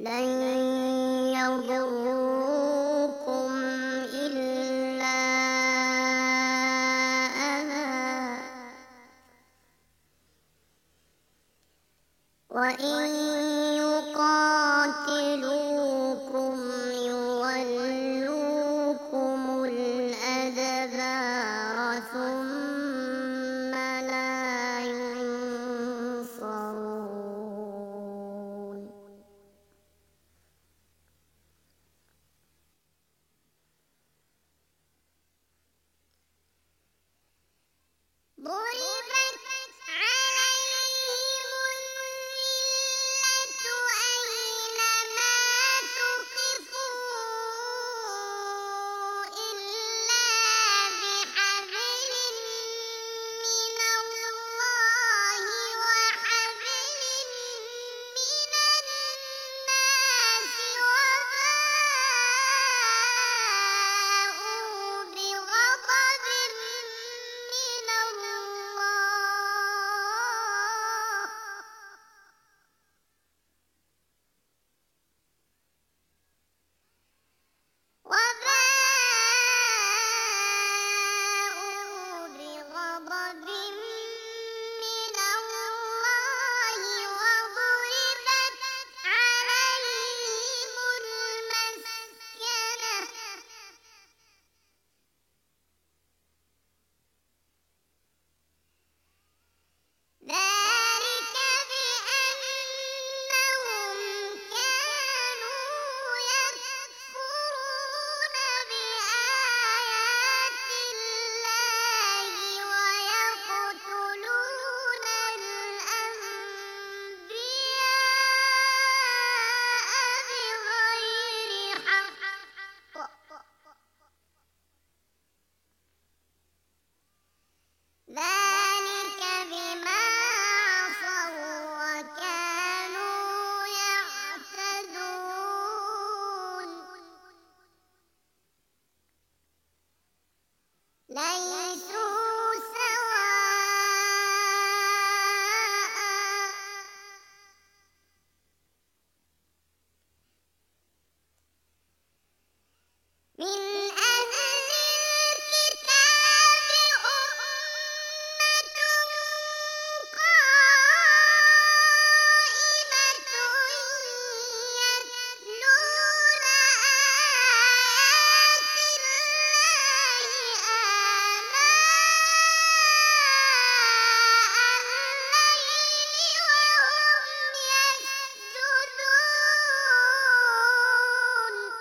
لن يضروكم إلا أذى وإن يقاتلوكم يولوكم الأدبار ثم لا ينصرون ضربت عليهم الذلة أينما ثقفوا إلا بحبل من الله وحبل من الناس وباءوا بغضب من الله وضربت عليهم المسكنة ذلك بأنهم كانوا يكفرون بآيات الله ويقتلون الأنبياء بغير حق ذلك بما عصوا وكانوا يعتدون ليسوا سواء من أهل الكتاب أمة قائمة يتلون آيات الله آناء الليل وهم يسجدون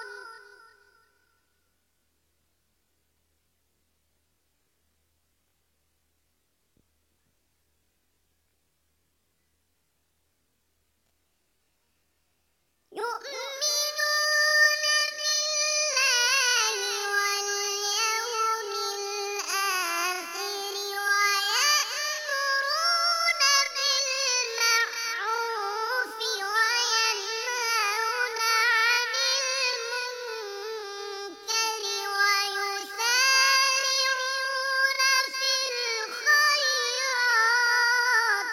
يؤمنون بالله واليوم الآخر ويأمرون بالمعروف وينهون عن المنكر ويسارعون في الخيرات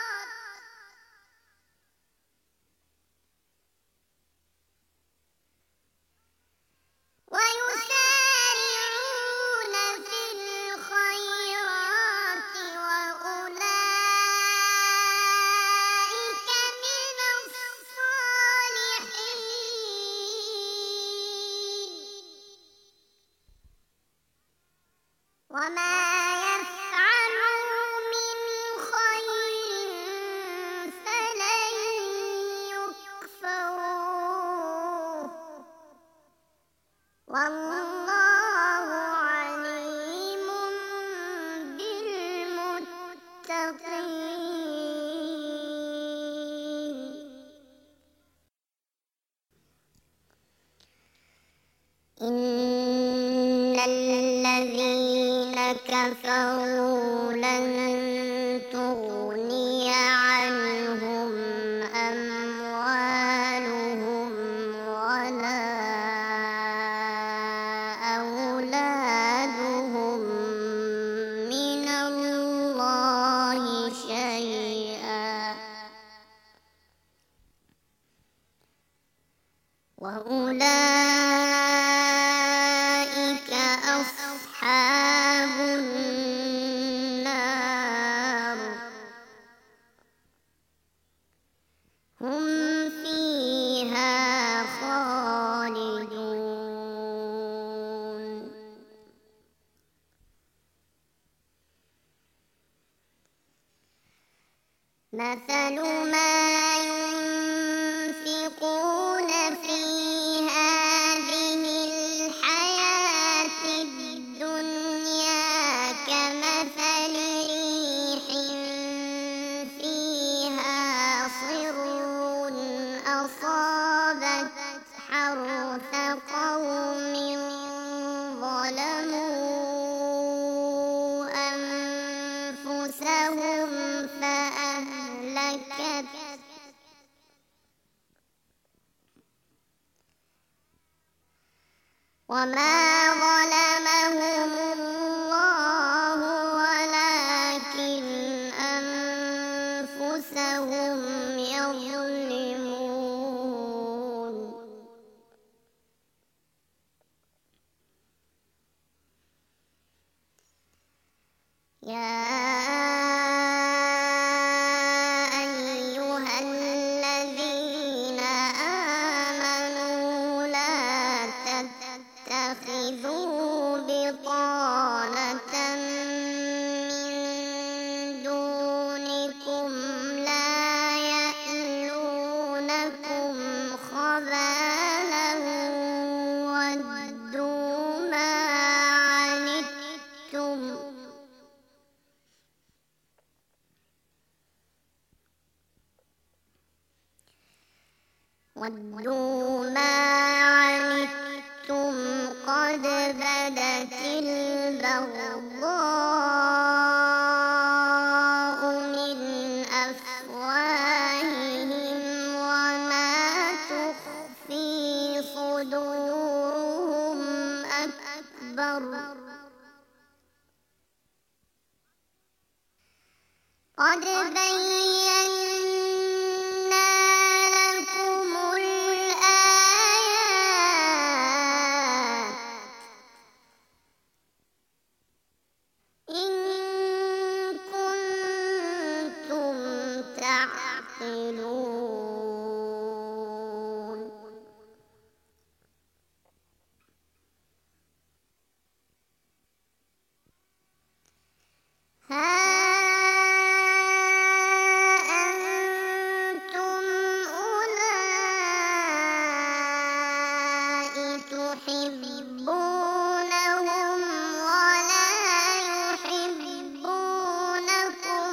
وأولئك من الصالحين وما يفعلوا من خير فلن يكفروه والله عليم بالمتقين إن الذين كفروا لن تغني عنهم أموالهم ولا أولادهم من الله شيئا وأولئك أصحاب النار هم فيها خالدون مثل ما ينفقون في هذه الحياة الدنيا كمثل ريح فيها صر أصابت حرث قوم ظلموا أنفسهم فأهلكت وما ظلمهم الله ولكن أنفسهم يظلمون يا أيها الذين آمنوا لا تتخذوا بطانة من دونكم لا يألونكم خبالا ودوا ما عنتم قد بدت البغضاء من أفواههم وما تخفي صدورهم أكبر قد بينا لكم الآيات إن كنتم تعقلون أنتم أولئك تحبونهم ولا يحبونكم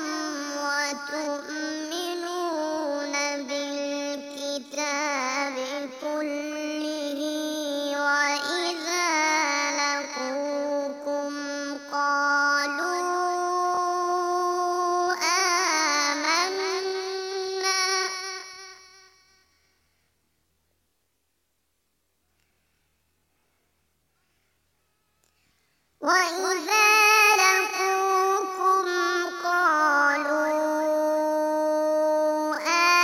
وتؤمنون بالكتاب كله وإذا لقوكم قالوا وإذا لقوكم قالوا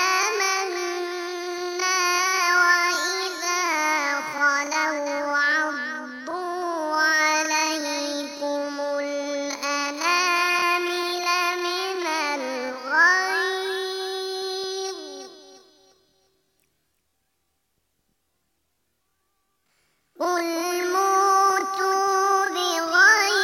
آمنا وإذا خلوا عضوا عليكم الأنامل من الغيظ قل موتوا بغيظكم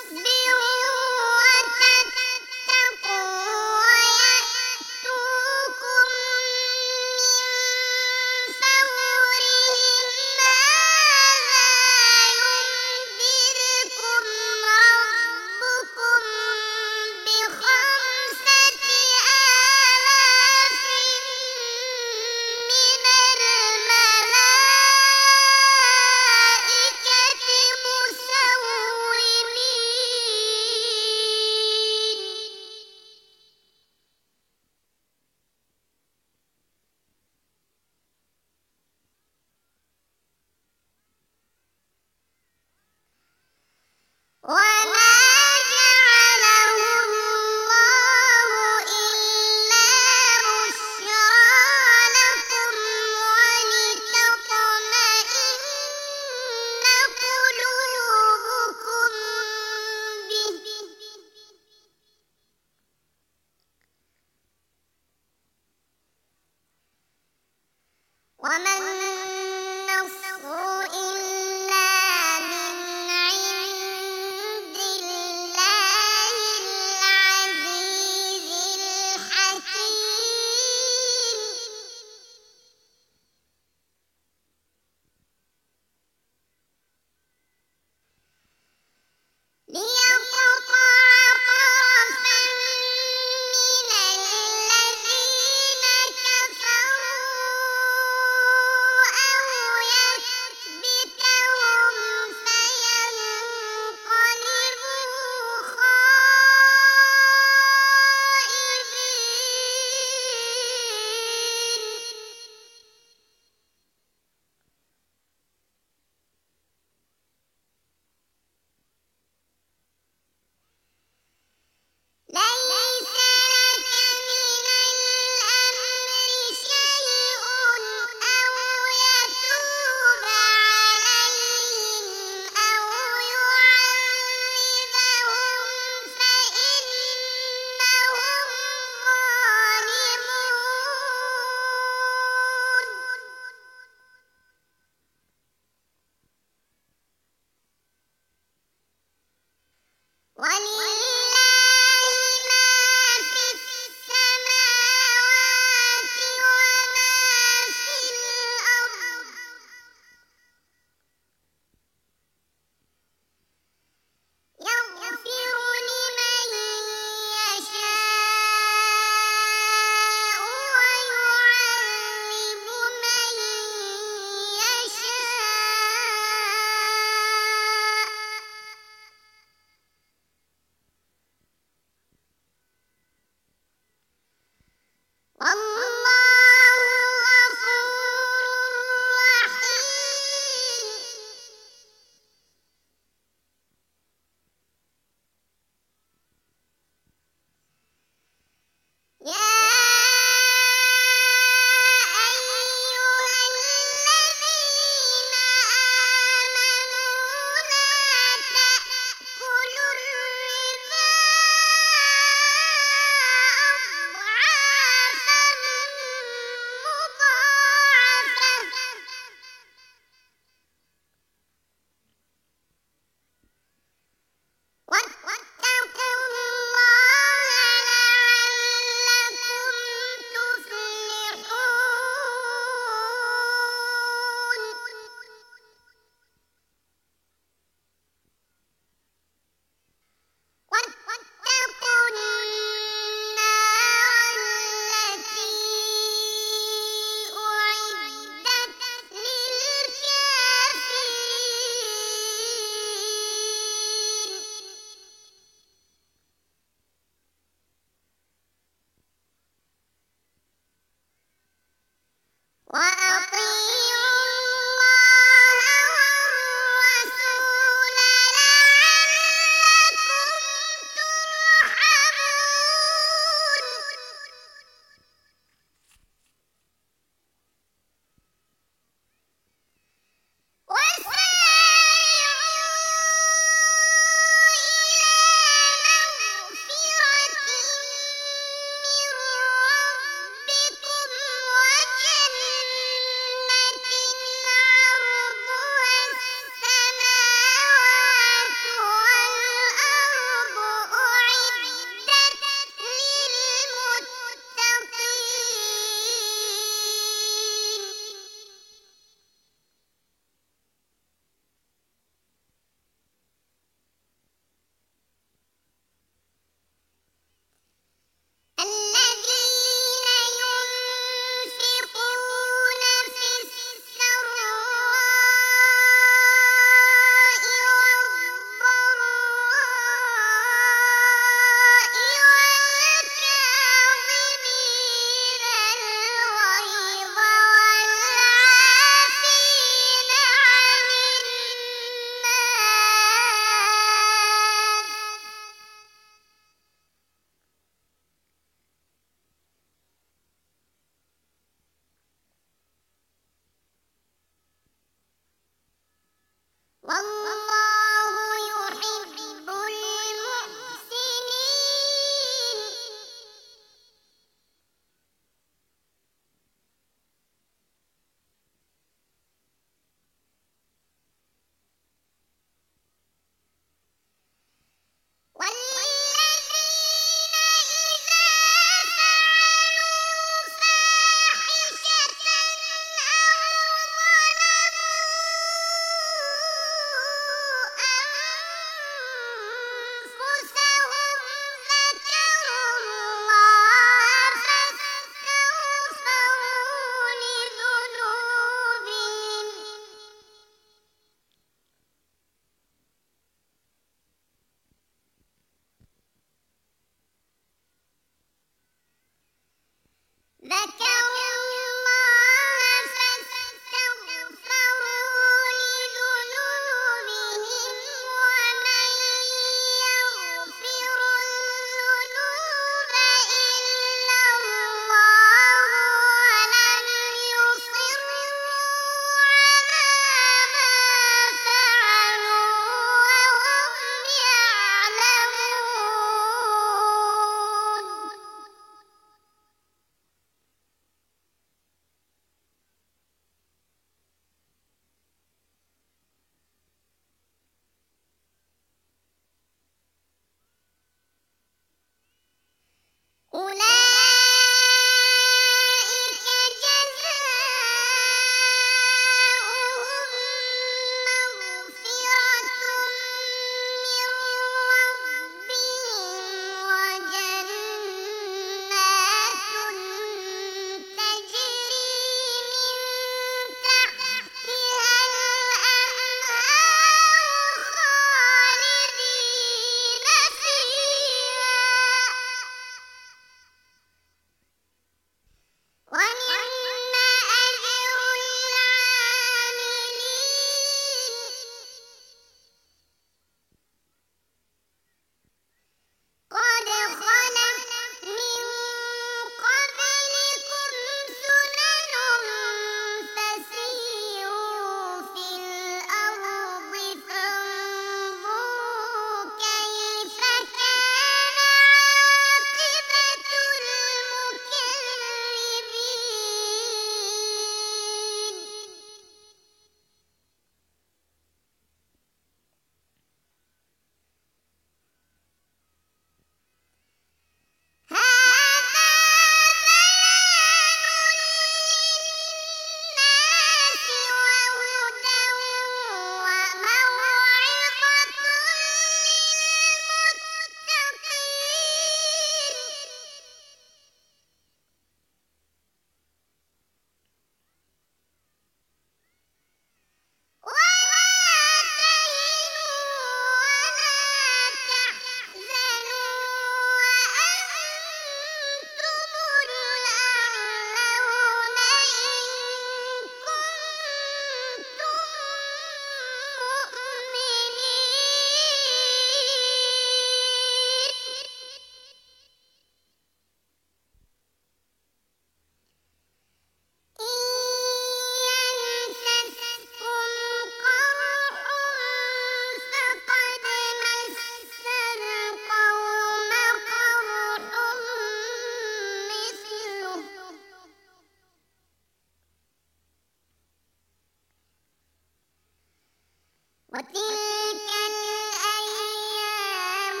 وتلك الأيام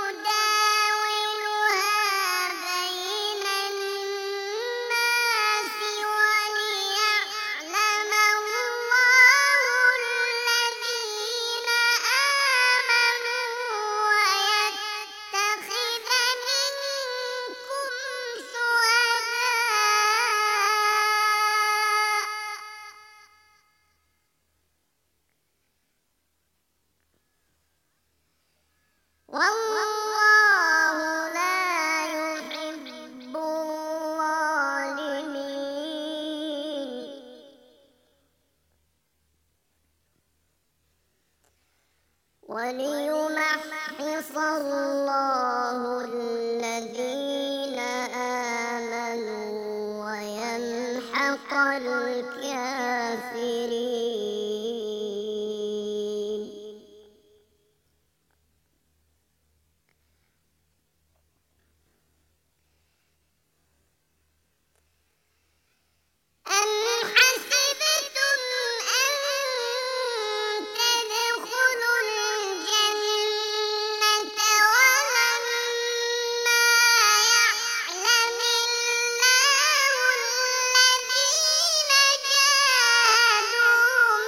نداولها بين الناس وليعلم الله الذين آمنوا ويتخذ منكم شهداء والله لا يحب الظالمين وليمحص الله الذين آمنوا ويمحق الكافرين أم حسبتم أن تدخلوا الجنة ولما يعلم الله الذين جاهدوا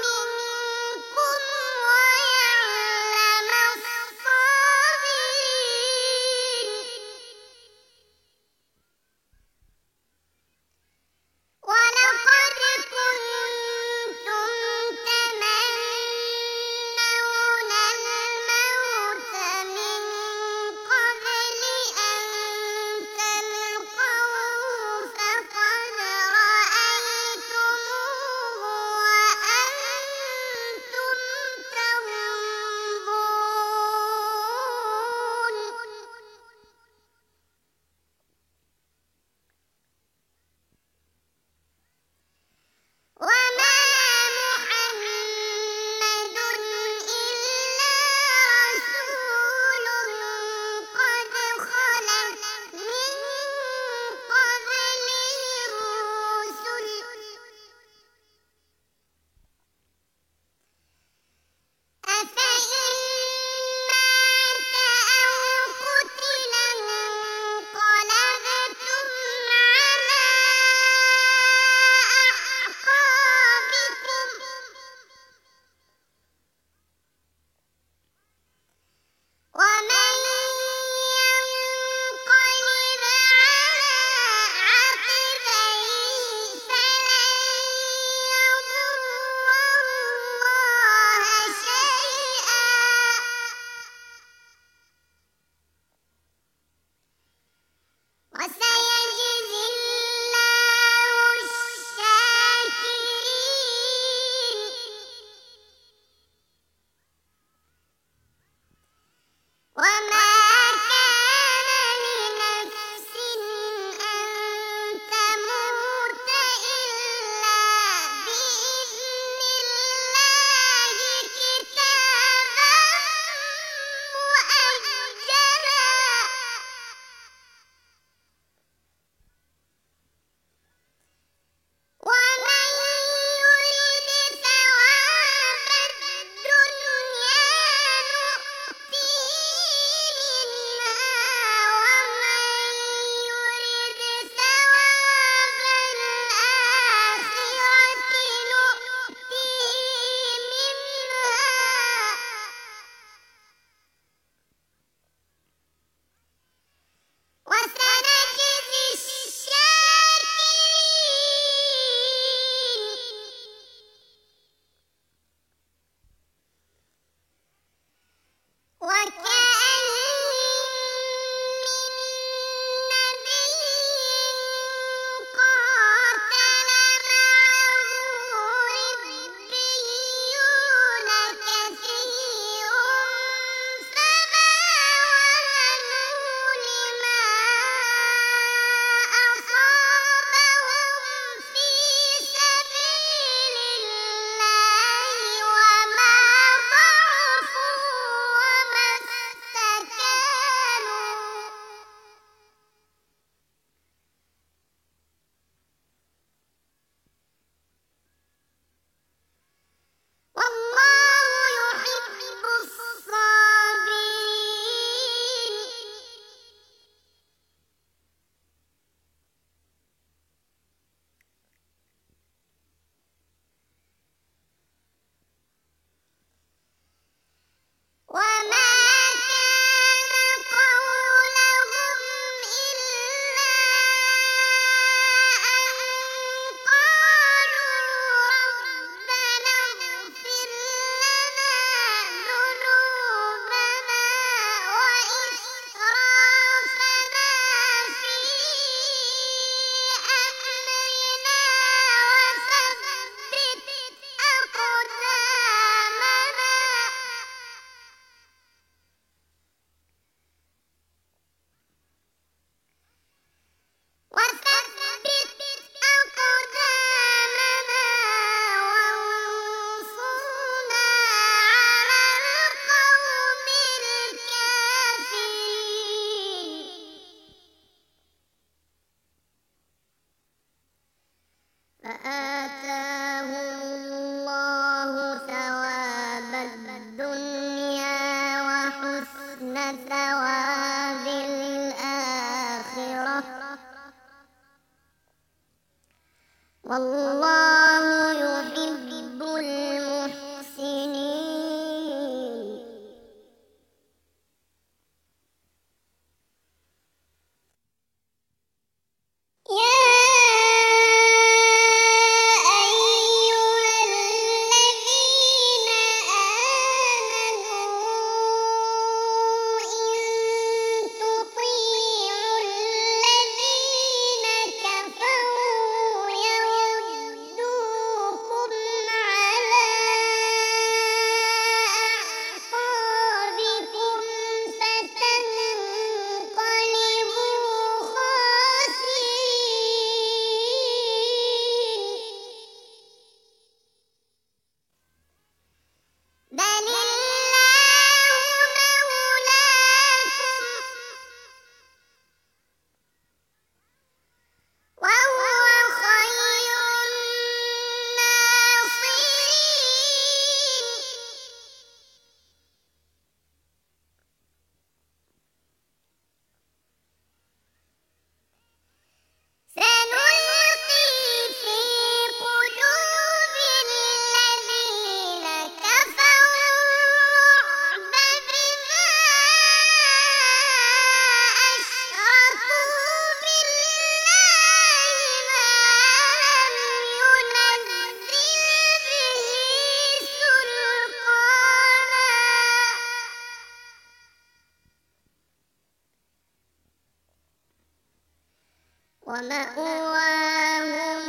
ومأواهم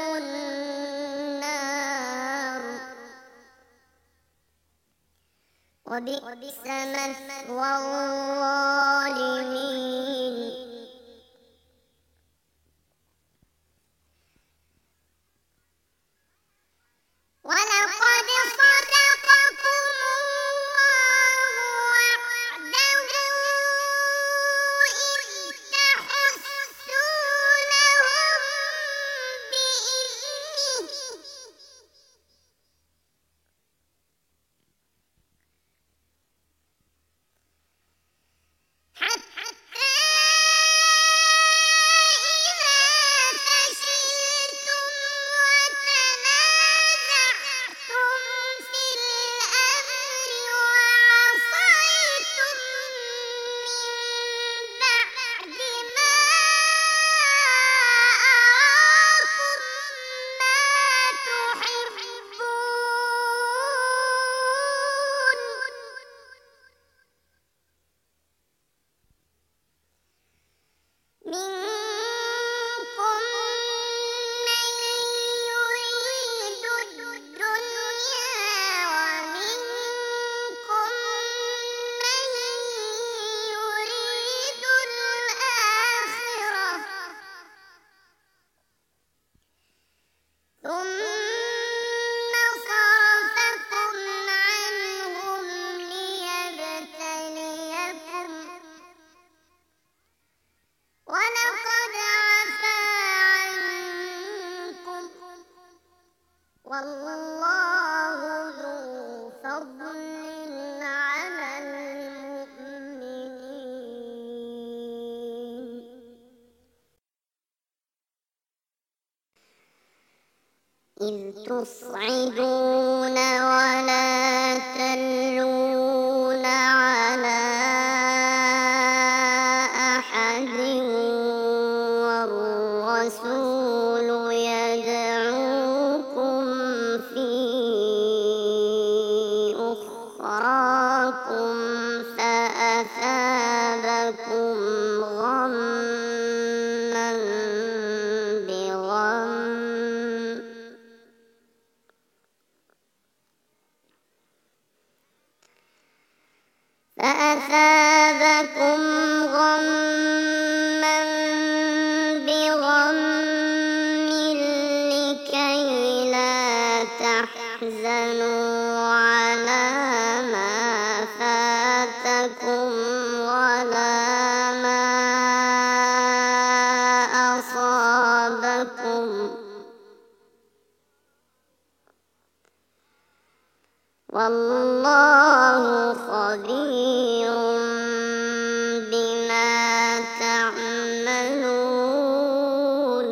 النار وبئس مثوى الظالمين ولقد صدقكم الله وعده إذ تحسونهم بإذنه حتى إذا فشلتم وتنازعتم في الأمر وعصيتم من بعد ما أراكم ما تحبون منكم من يريد الدنيا ومنكم من يريد الآخرة ثم صرفكم عنهم ليبتليكم ولقد عفا عنكم والله ذو فضل على المؤمنين إذ تصعدون ولا تلوون على أحد والرسول يدعوكم في أخراكم فأثابكم غما بغم لكي لا تحزنوا على ما فاتكم ولا ما أصابكم والله خبير بما تعملون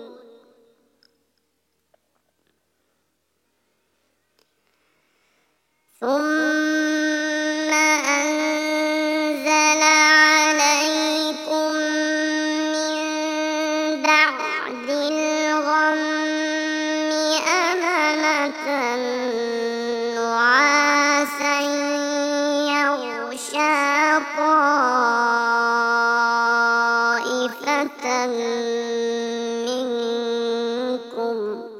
ثم أنزل عليكم من بعد الغم أمنة نعاسا يغشى طائفة منكم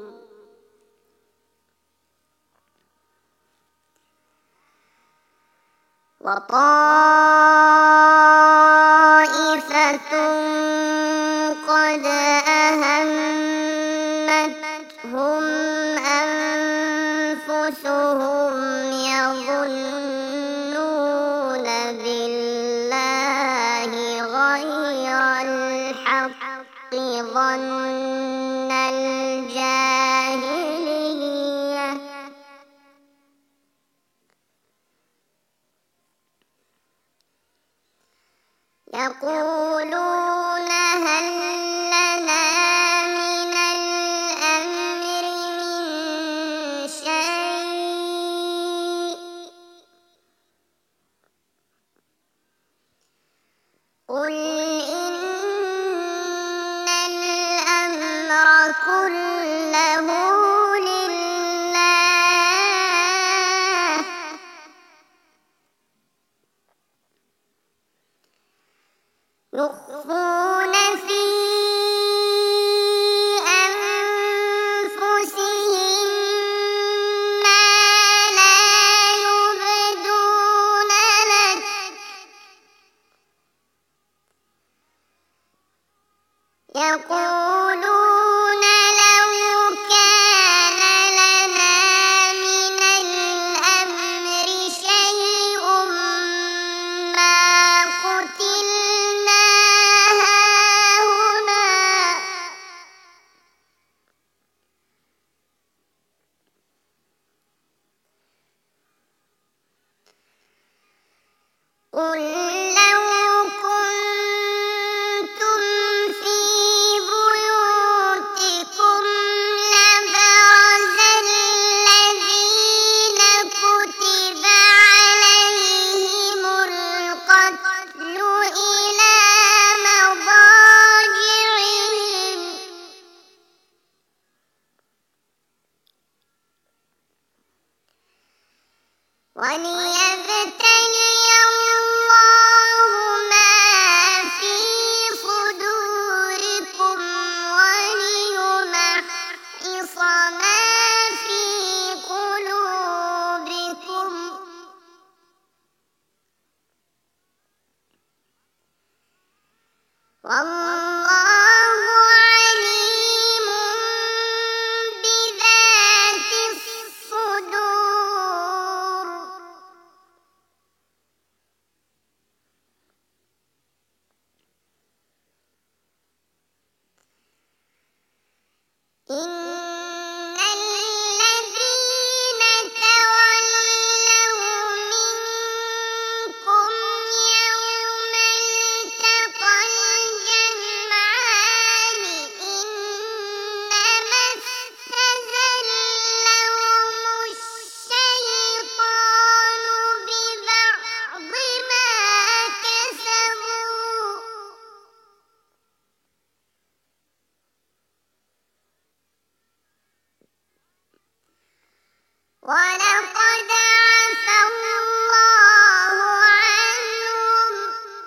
وطائفة قد أهمتهم أنفسهم يظنون بالله غير الحق ظن الجاهلية يقولون هل لنا من الأمر من شيء قل لو كنتم في بيوتكم لبرز الذين كتب عليهم القتل إلى مضاجعهم وليبتلي الله ما في صدوركم وليمحص ما في قلوبكم والله عليم بذات الصدور إن الذين تولوا منكم يوم التقى الجمعان إنما استزلهم الشيطان ببعض ما كسبوا ولقد عفا الله عنهم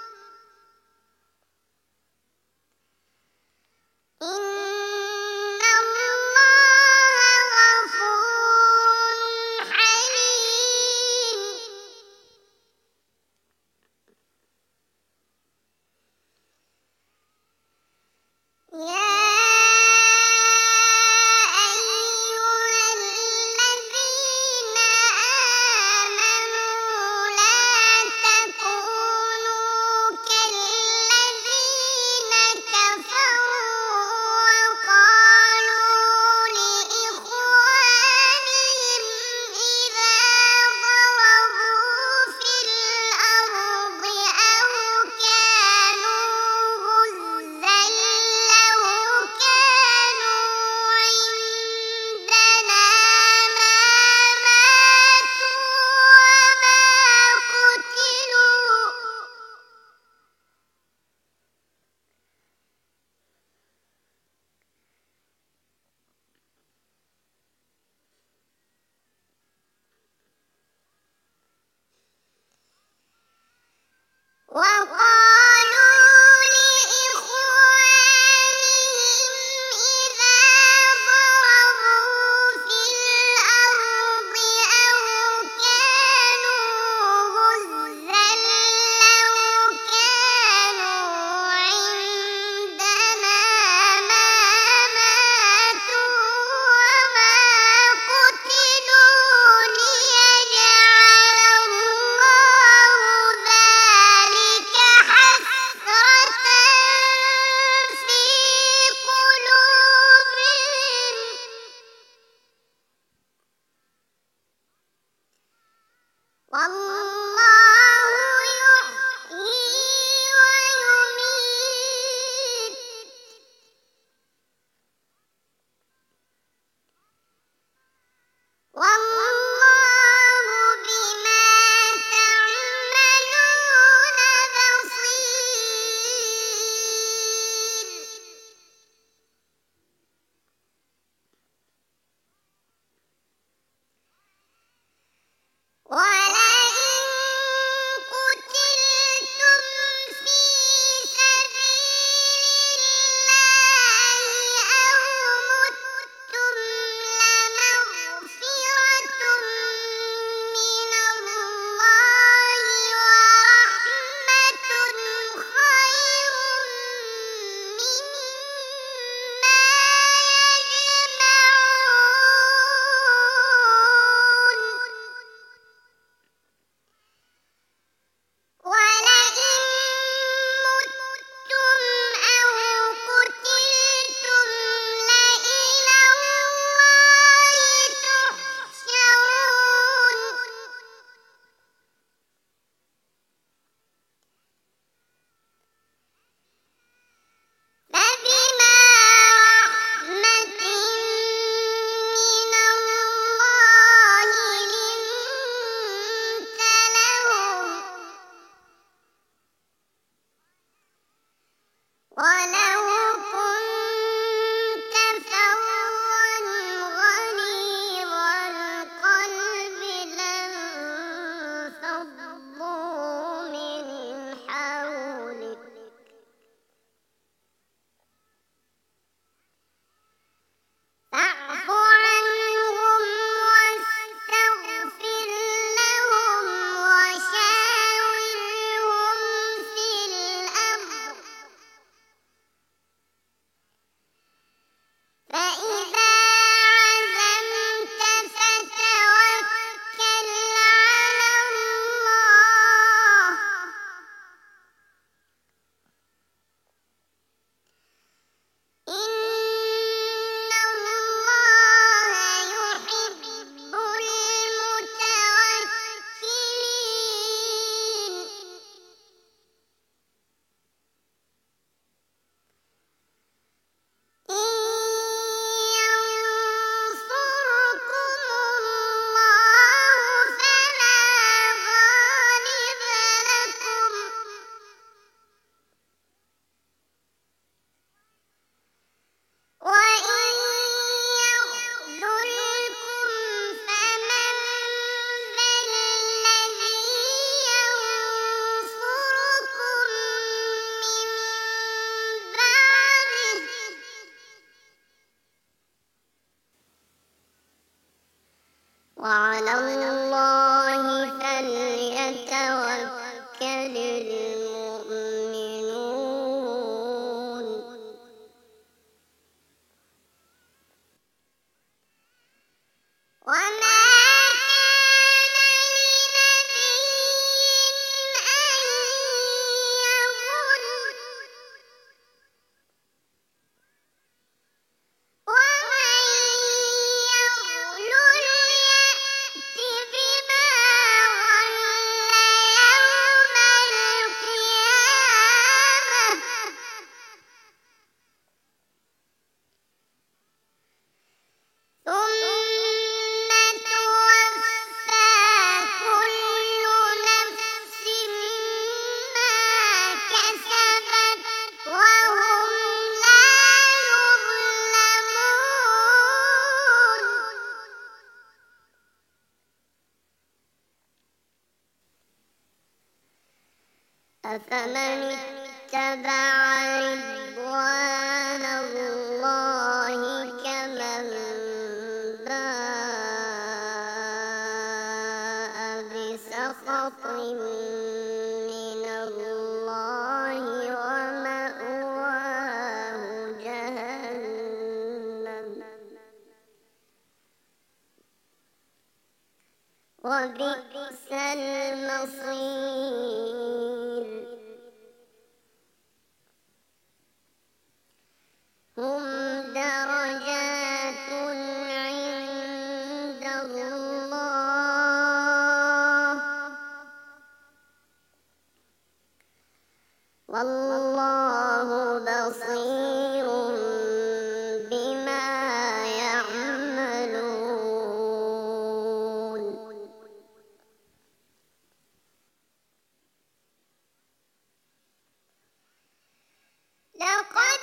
إن الله غفور حليم يا أيها الذين آمنوا لا تكونوا كالذين كفروا وقالوا لإخوانهم إذا ضربوا في الأرض أو كانوا غزا لو كانوا عندنا ما ماتوا وما قتلوا وقالوا لإخوانهم إذا ضربوا في الأرض أو كانوا غزا لو كانوا عندنا ما ماتوا وما قتلوا ليجعل الله ذلك حسرة في قلوبهم والله يحيي ويميت والله بما تعملون بصير ولئن وعلى الله فليتوكل المؤمنون وما أفمن اتبع رضوان الله كمن باء بسخط من الله ومأواه جهنم وبئس المصير هم درجات عند الله والله بصير بما يعملون لقد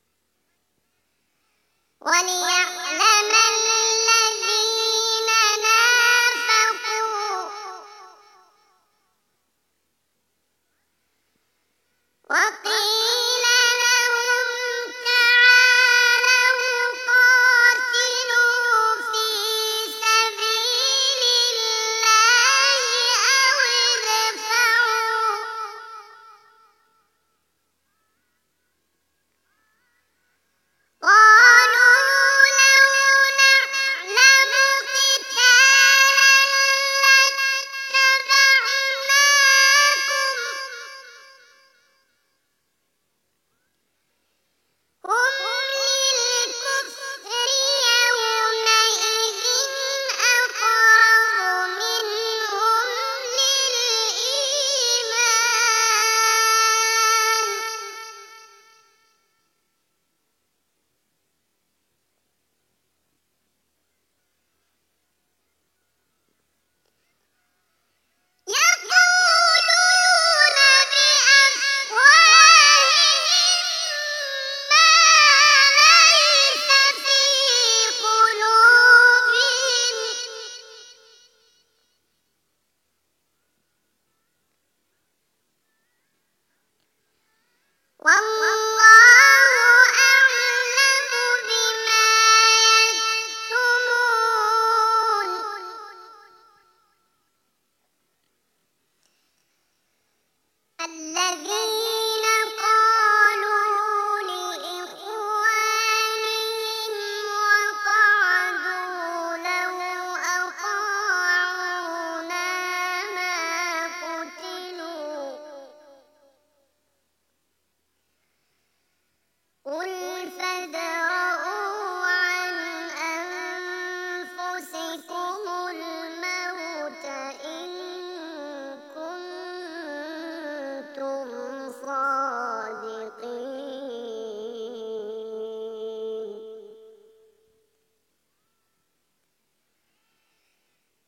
وليعلم الذين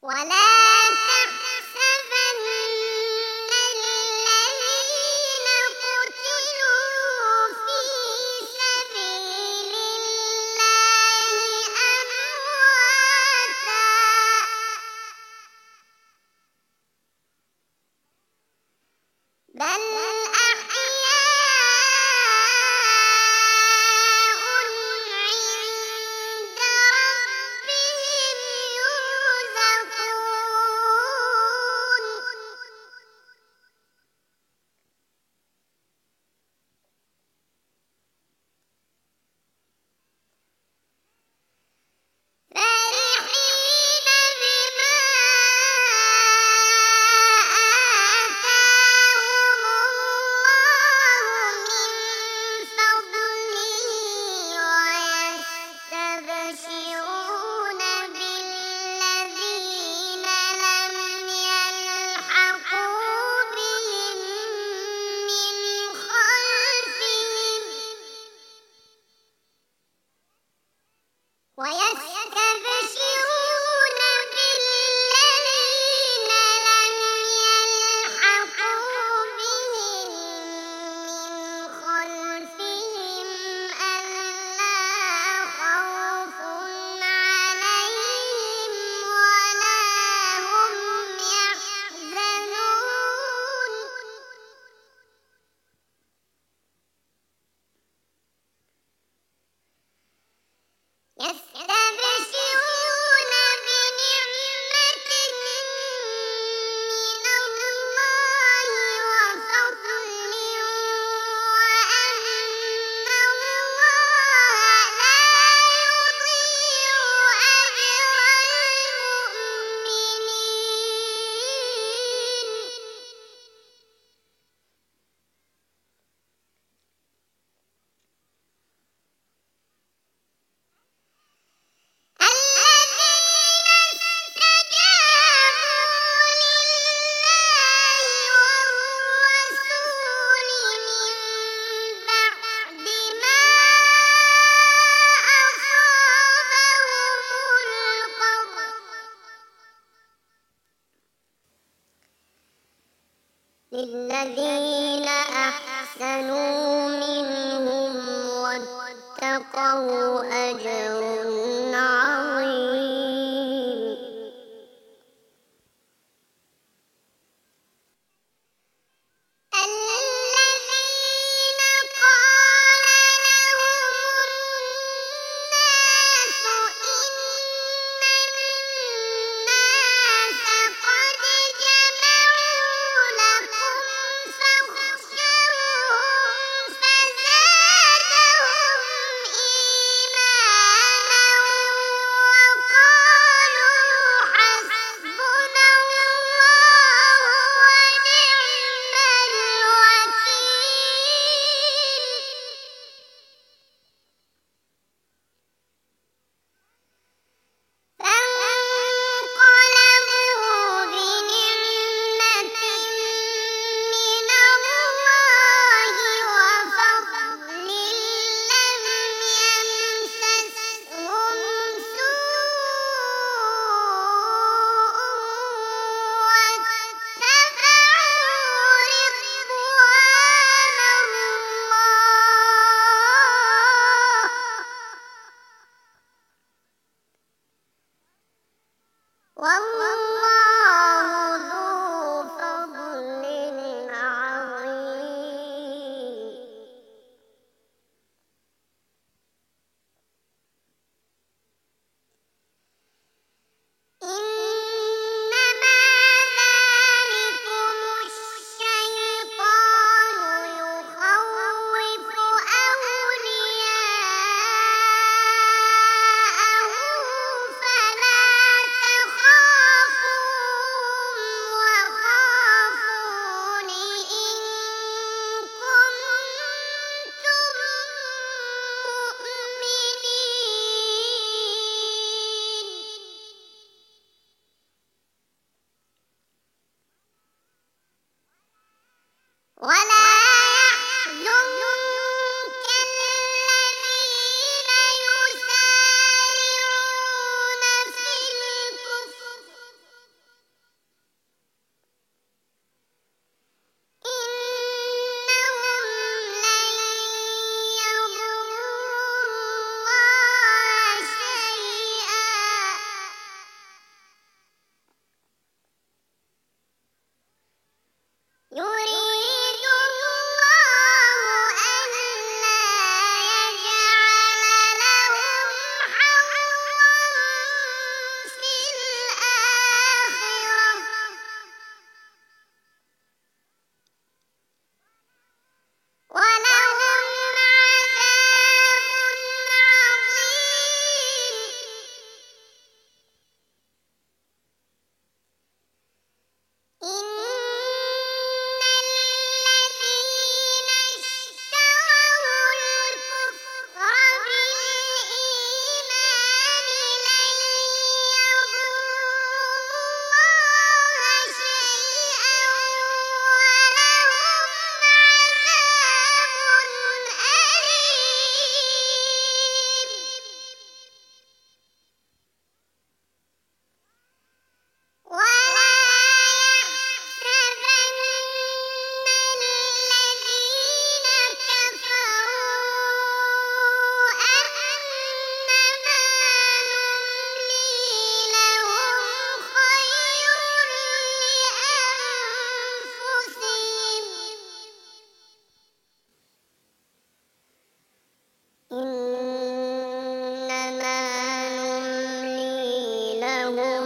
ولا تحسبن الذين قتلوا في سبيل الله أمواتا، بل أحياء عند ربهم يرزقون. فرحين بما آتاهم الله من فضله ويستبشرون بالذين لم يلحقوا بهم من خلفهم ويستبشرون بالذين لم يلحقوا بهم من خلفهم ألا خوف عليهم ولا هم يحزنون. يستبشرون بنعمة من الله وفضل وأن الله لا يضيع أجر المؤمنين. الذين استجابوا لله والرسول من بعد ما أصابهم القرح للذين أحسنوا منهم واتقوا أجر عظيم. الذين قال لهم الناس إن الناس قد جمعوا لكم فاخشوهم فزادهم إيمانا وقالوا حسبنا الله ونعم الوكيل. فانقلبوا بنعمة من الله وفضل لم يمسسهم سوء واتبعوا رضوان الله والله ذو فضل عظيم. إنما ذلكم الشيطان يخوف أولياءه فلا تخافوهم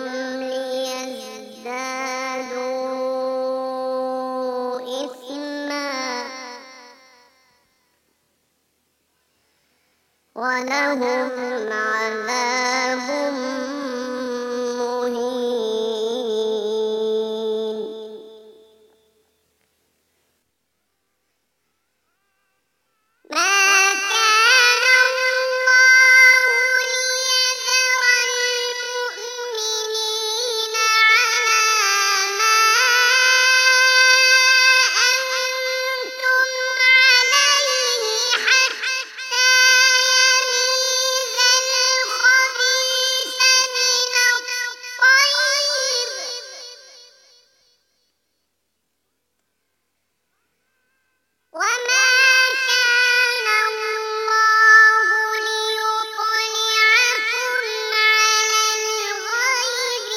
ليزدادوا إثما ولهم عذاب مهين. ما كان الله ليذر المؤمنين على ما أنتم عليه حتى يميز الخبيث من الطيب وما كان الله ليطلعكم على الغيب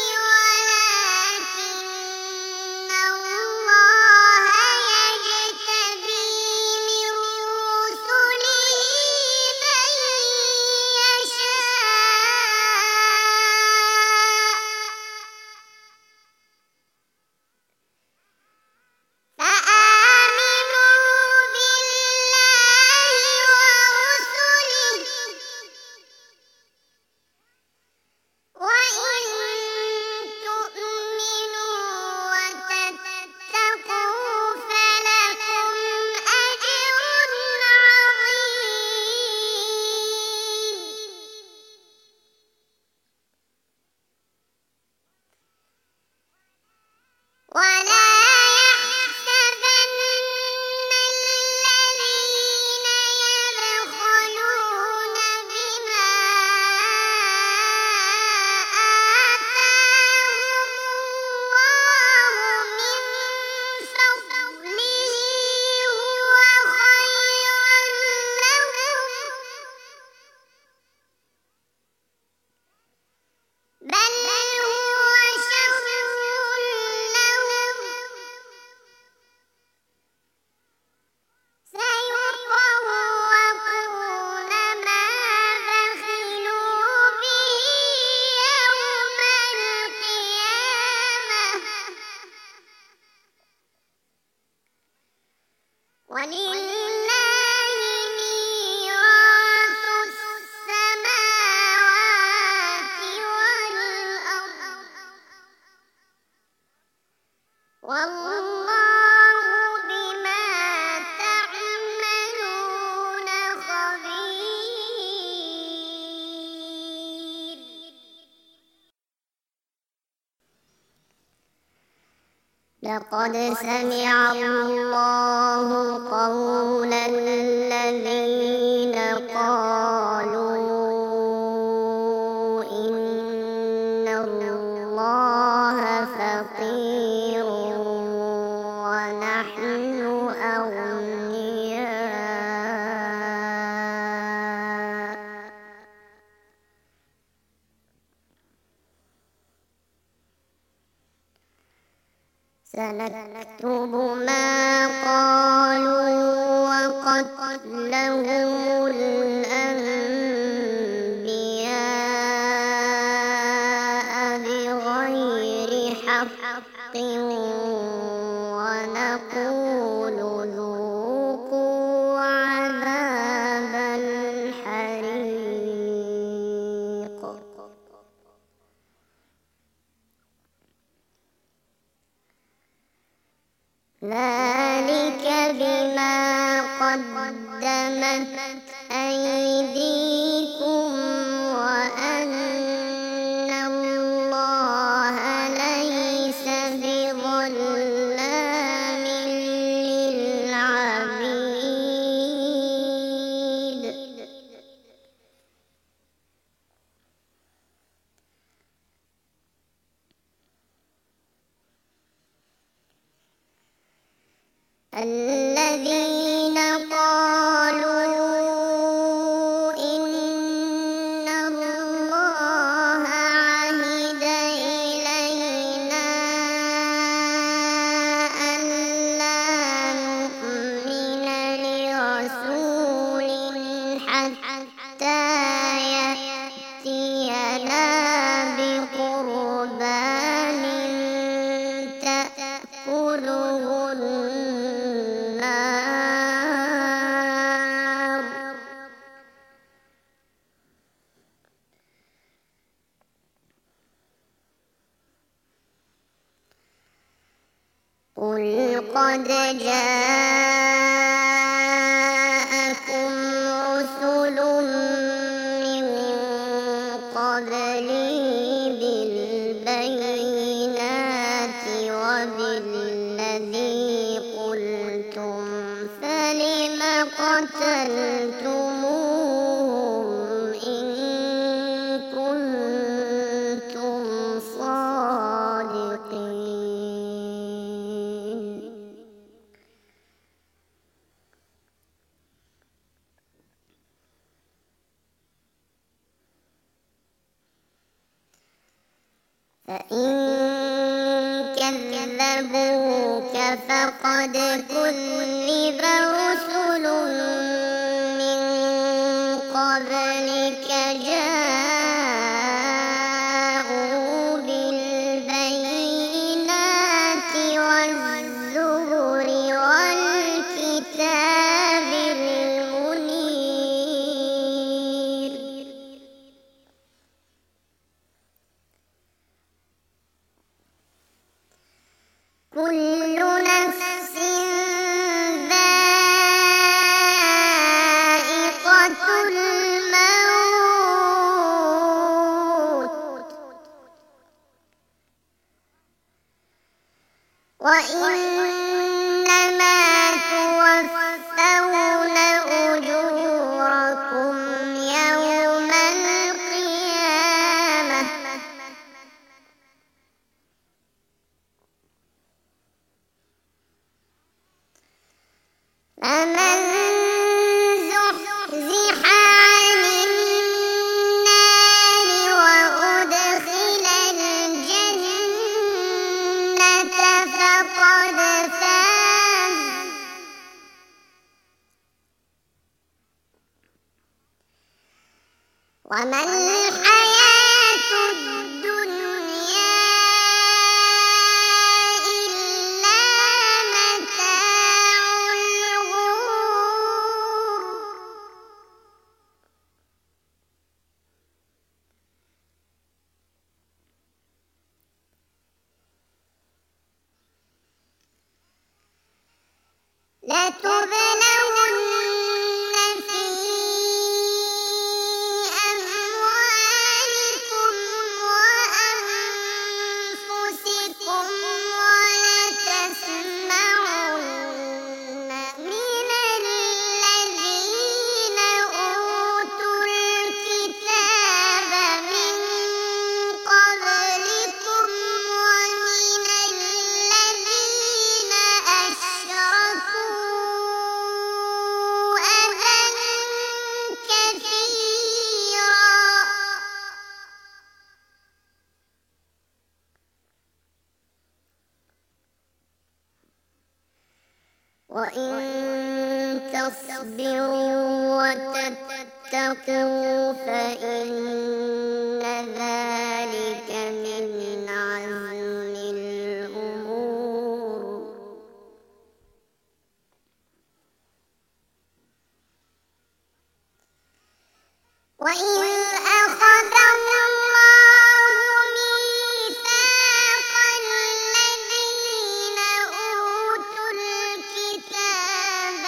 ولكن الله يجتبي من رسله من يشاء فآمنوا بالله ورسله وإن تؤمنوا وتتقوا فلكم أجر عظيم. ولا يحسبن الذين يبخلون بما آتاهم الله من فضله هو خيرا لهم بل هو شر لهم سيطوقون ما بخلوا به يوم القيامة ولله ميراث السماوات والأرض والله بما تعملون خبير. لقد سمع الله قول الذين قالوا إن الله فقير ونحن أغنياء سنكتب ما قالوا وقتلهم الأنبياء بغير حق ونقول ذوقوا عذاب الحريق. ذلك بما قدمت أيديكم وأن الله ليس بظلام للعبيد. الذين قالوا إن الله عهد إلينا ألا نؤمن لرسول حتى يأتينا بقربان قل قد جاءكم رسل من قبلي بالبينات وبالذي قلتم فلم قتلتموهم إن كنتم صادقين فإن كذبوك فقد كذب رسل من قبلك جاءوا بالبينات والزبر والكتاب المنير كل نفس ذائقة الموت وإنما توفون أجوركم يوم القيامة فمن زحزح عن النار وأدخل الجنة فقد فاز وما الحياة الدنيا إلا متاع الغرور لتبلون في أموالكم وأنفسكم ولتسمعن من الذين أوتوا الكتاب من قبلكم ومن الذين أشركوا أذى كثيرا وإن تصبروا وتتقوا فإن ذلك من عزم الأمور وإذ أخذ الله ميثاق الذين أوتوا الكتاب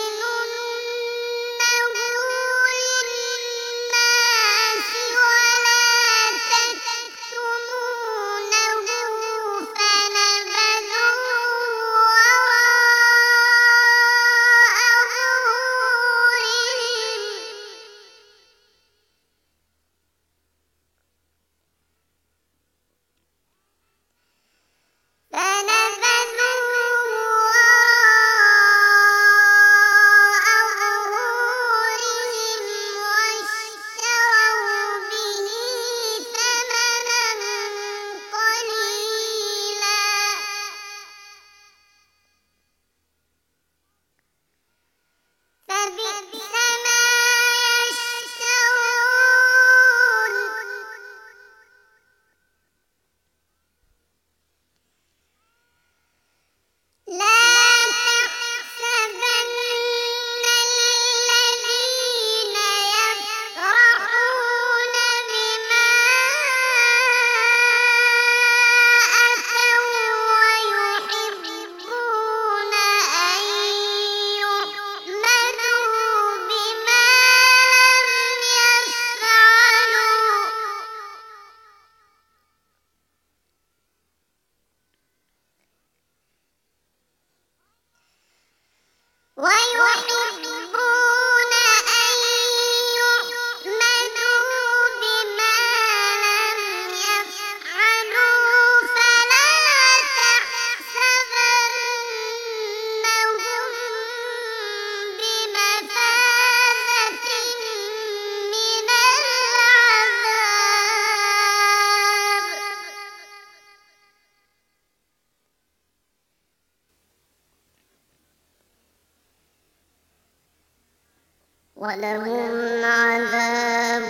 لتبيننه للناس ولا ولهم عذاب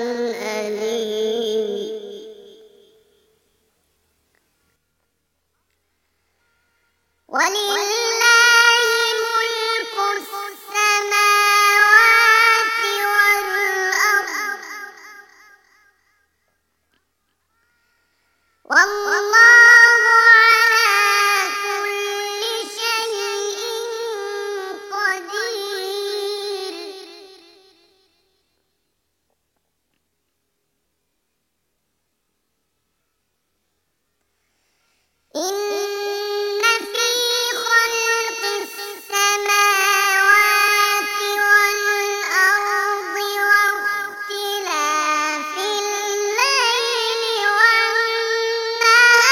أليم. ولله ملك السماوات والأرض والله على كل شيء قدير. إن في خلق السماوات والأرض واختلاف الليل والنهار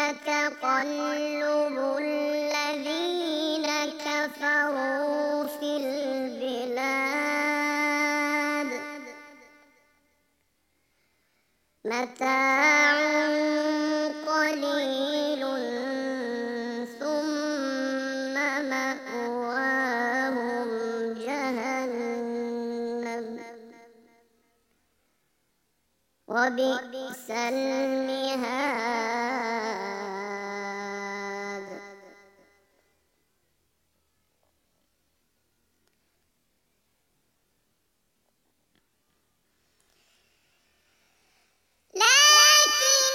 تقلب الذين كفروا في البلاد متاع قليل ثم مأواهم جهنم وبئس المهاد لكن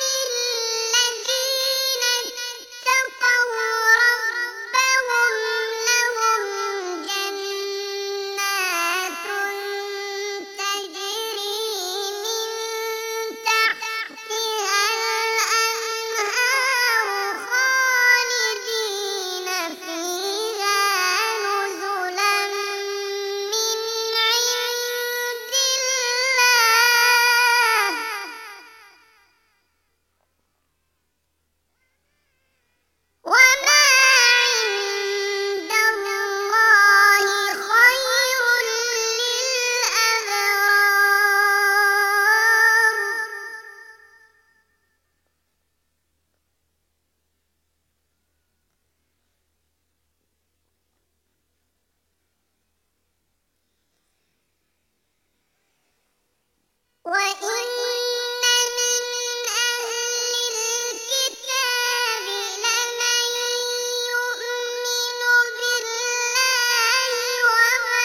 الذين اتقوا ربهم لهم جنات تجري من تحتها الأنهار خالدين فيها نزلا من عند الله وما عند الله خير للأبرار وإن من أهل الكتاب لمن يؤمن بالله وما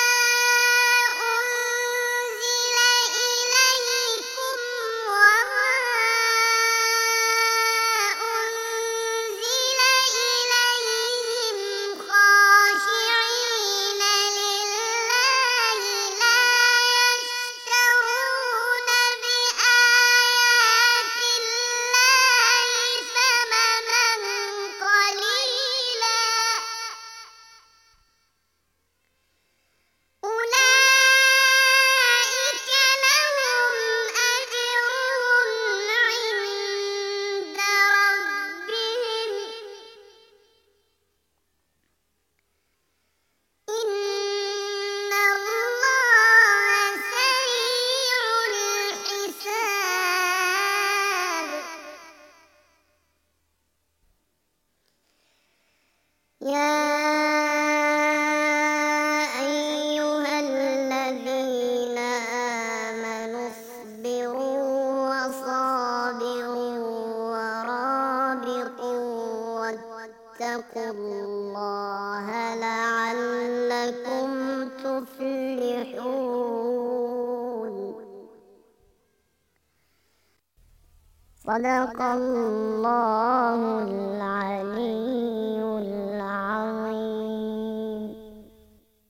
أنزل إليكم وما أنزل إليهم خاشعين لله لا يشترون بآيات الله ثمنا قليلا أولئك لهم أجرهم عند ربهم إن الله سريع الحساب يا أيها الذين آمنوا اصبروا وصابروا ورابطوا واتقوا الله لعلكم تفلحون صدق الله العظيم.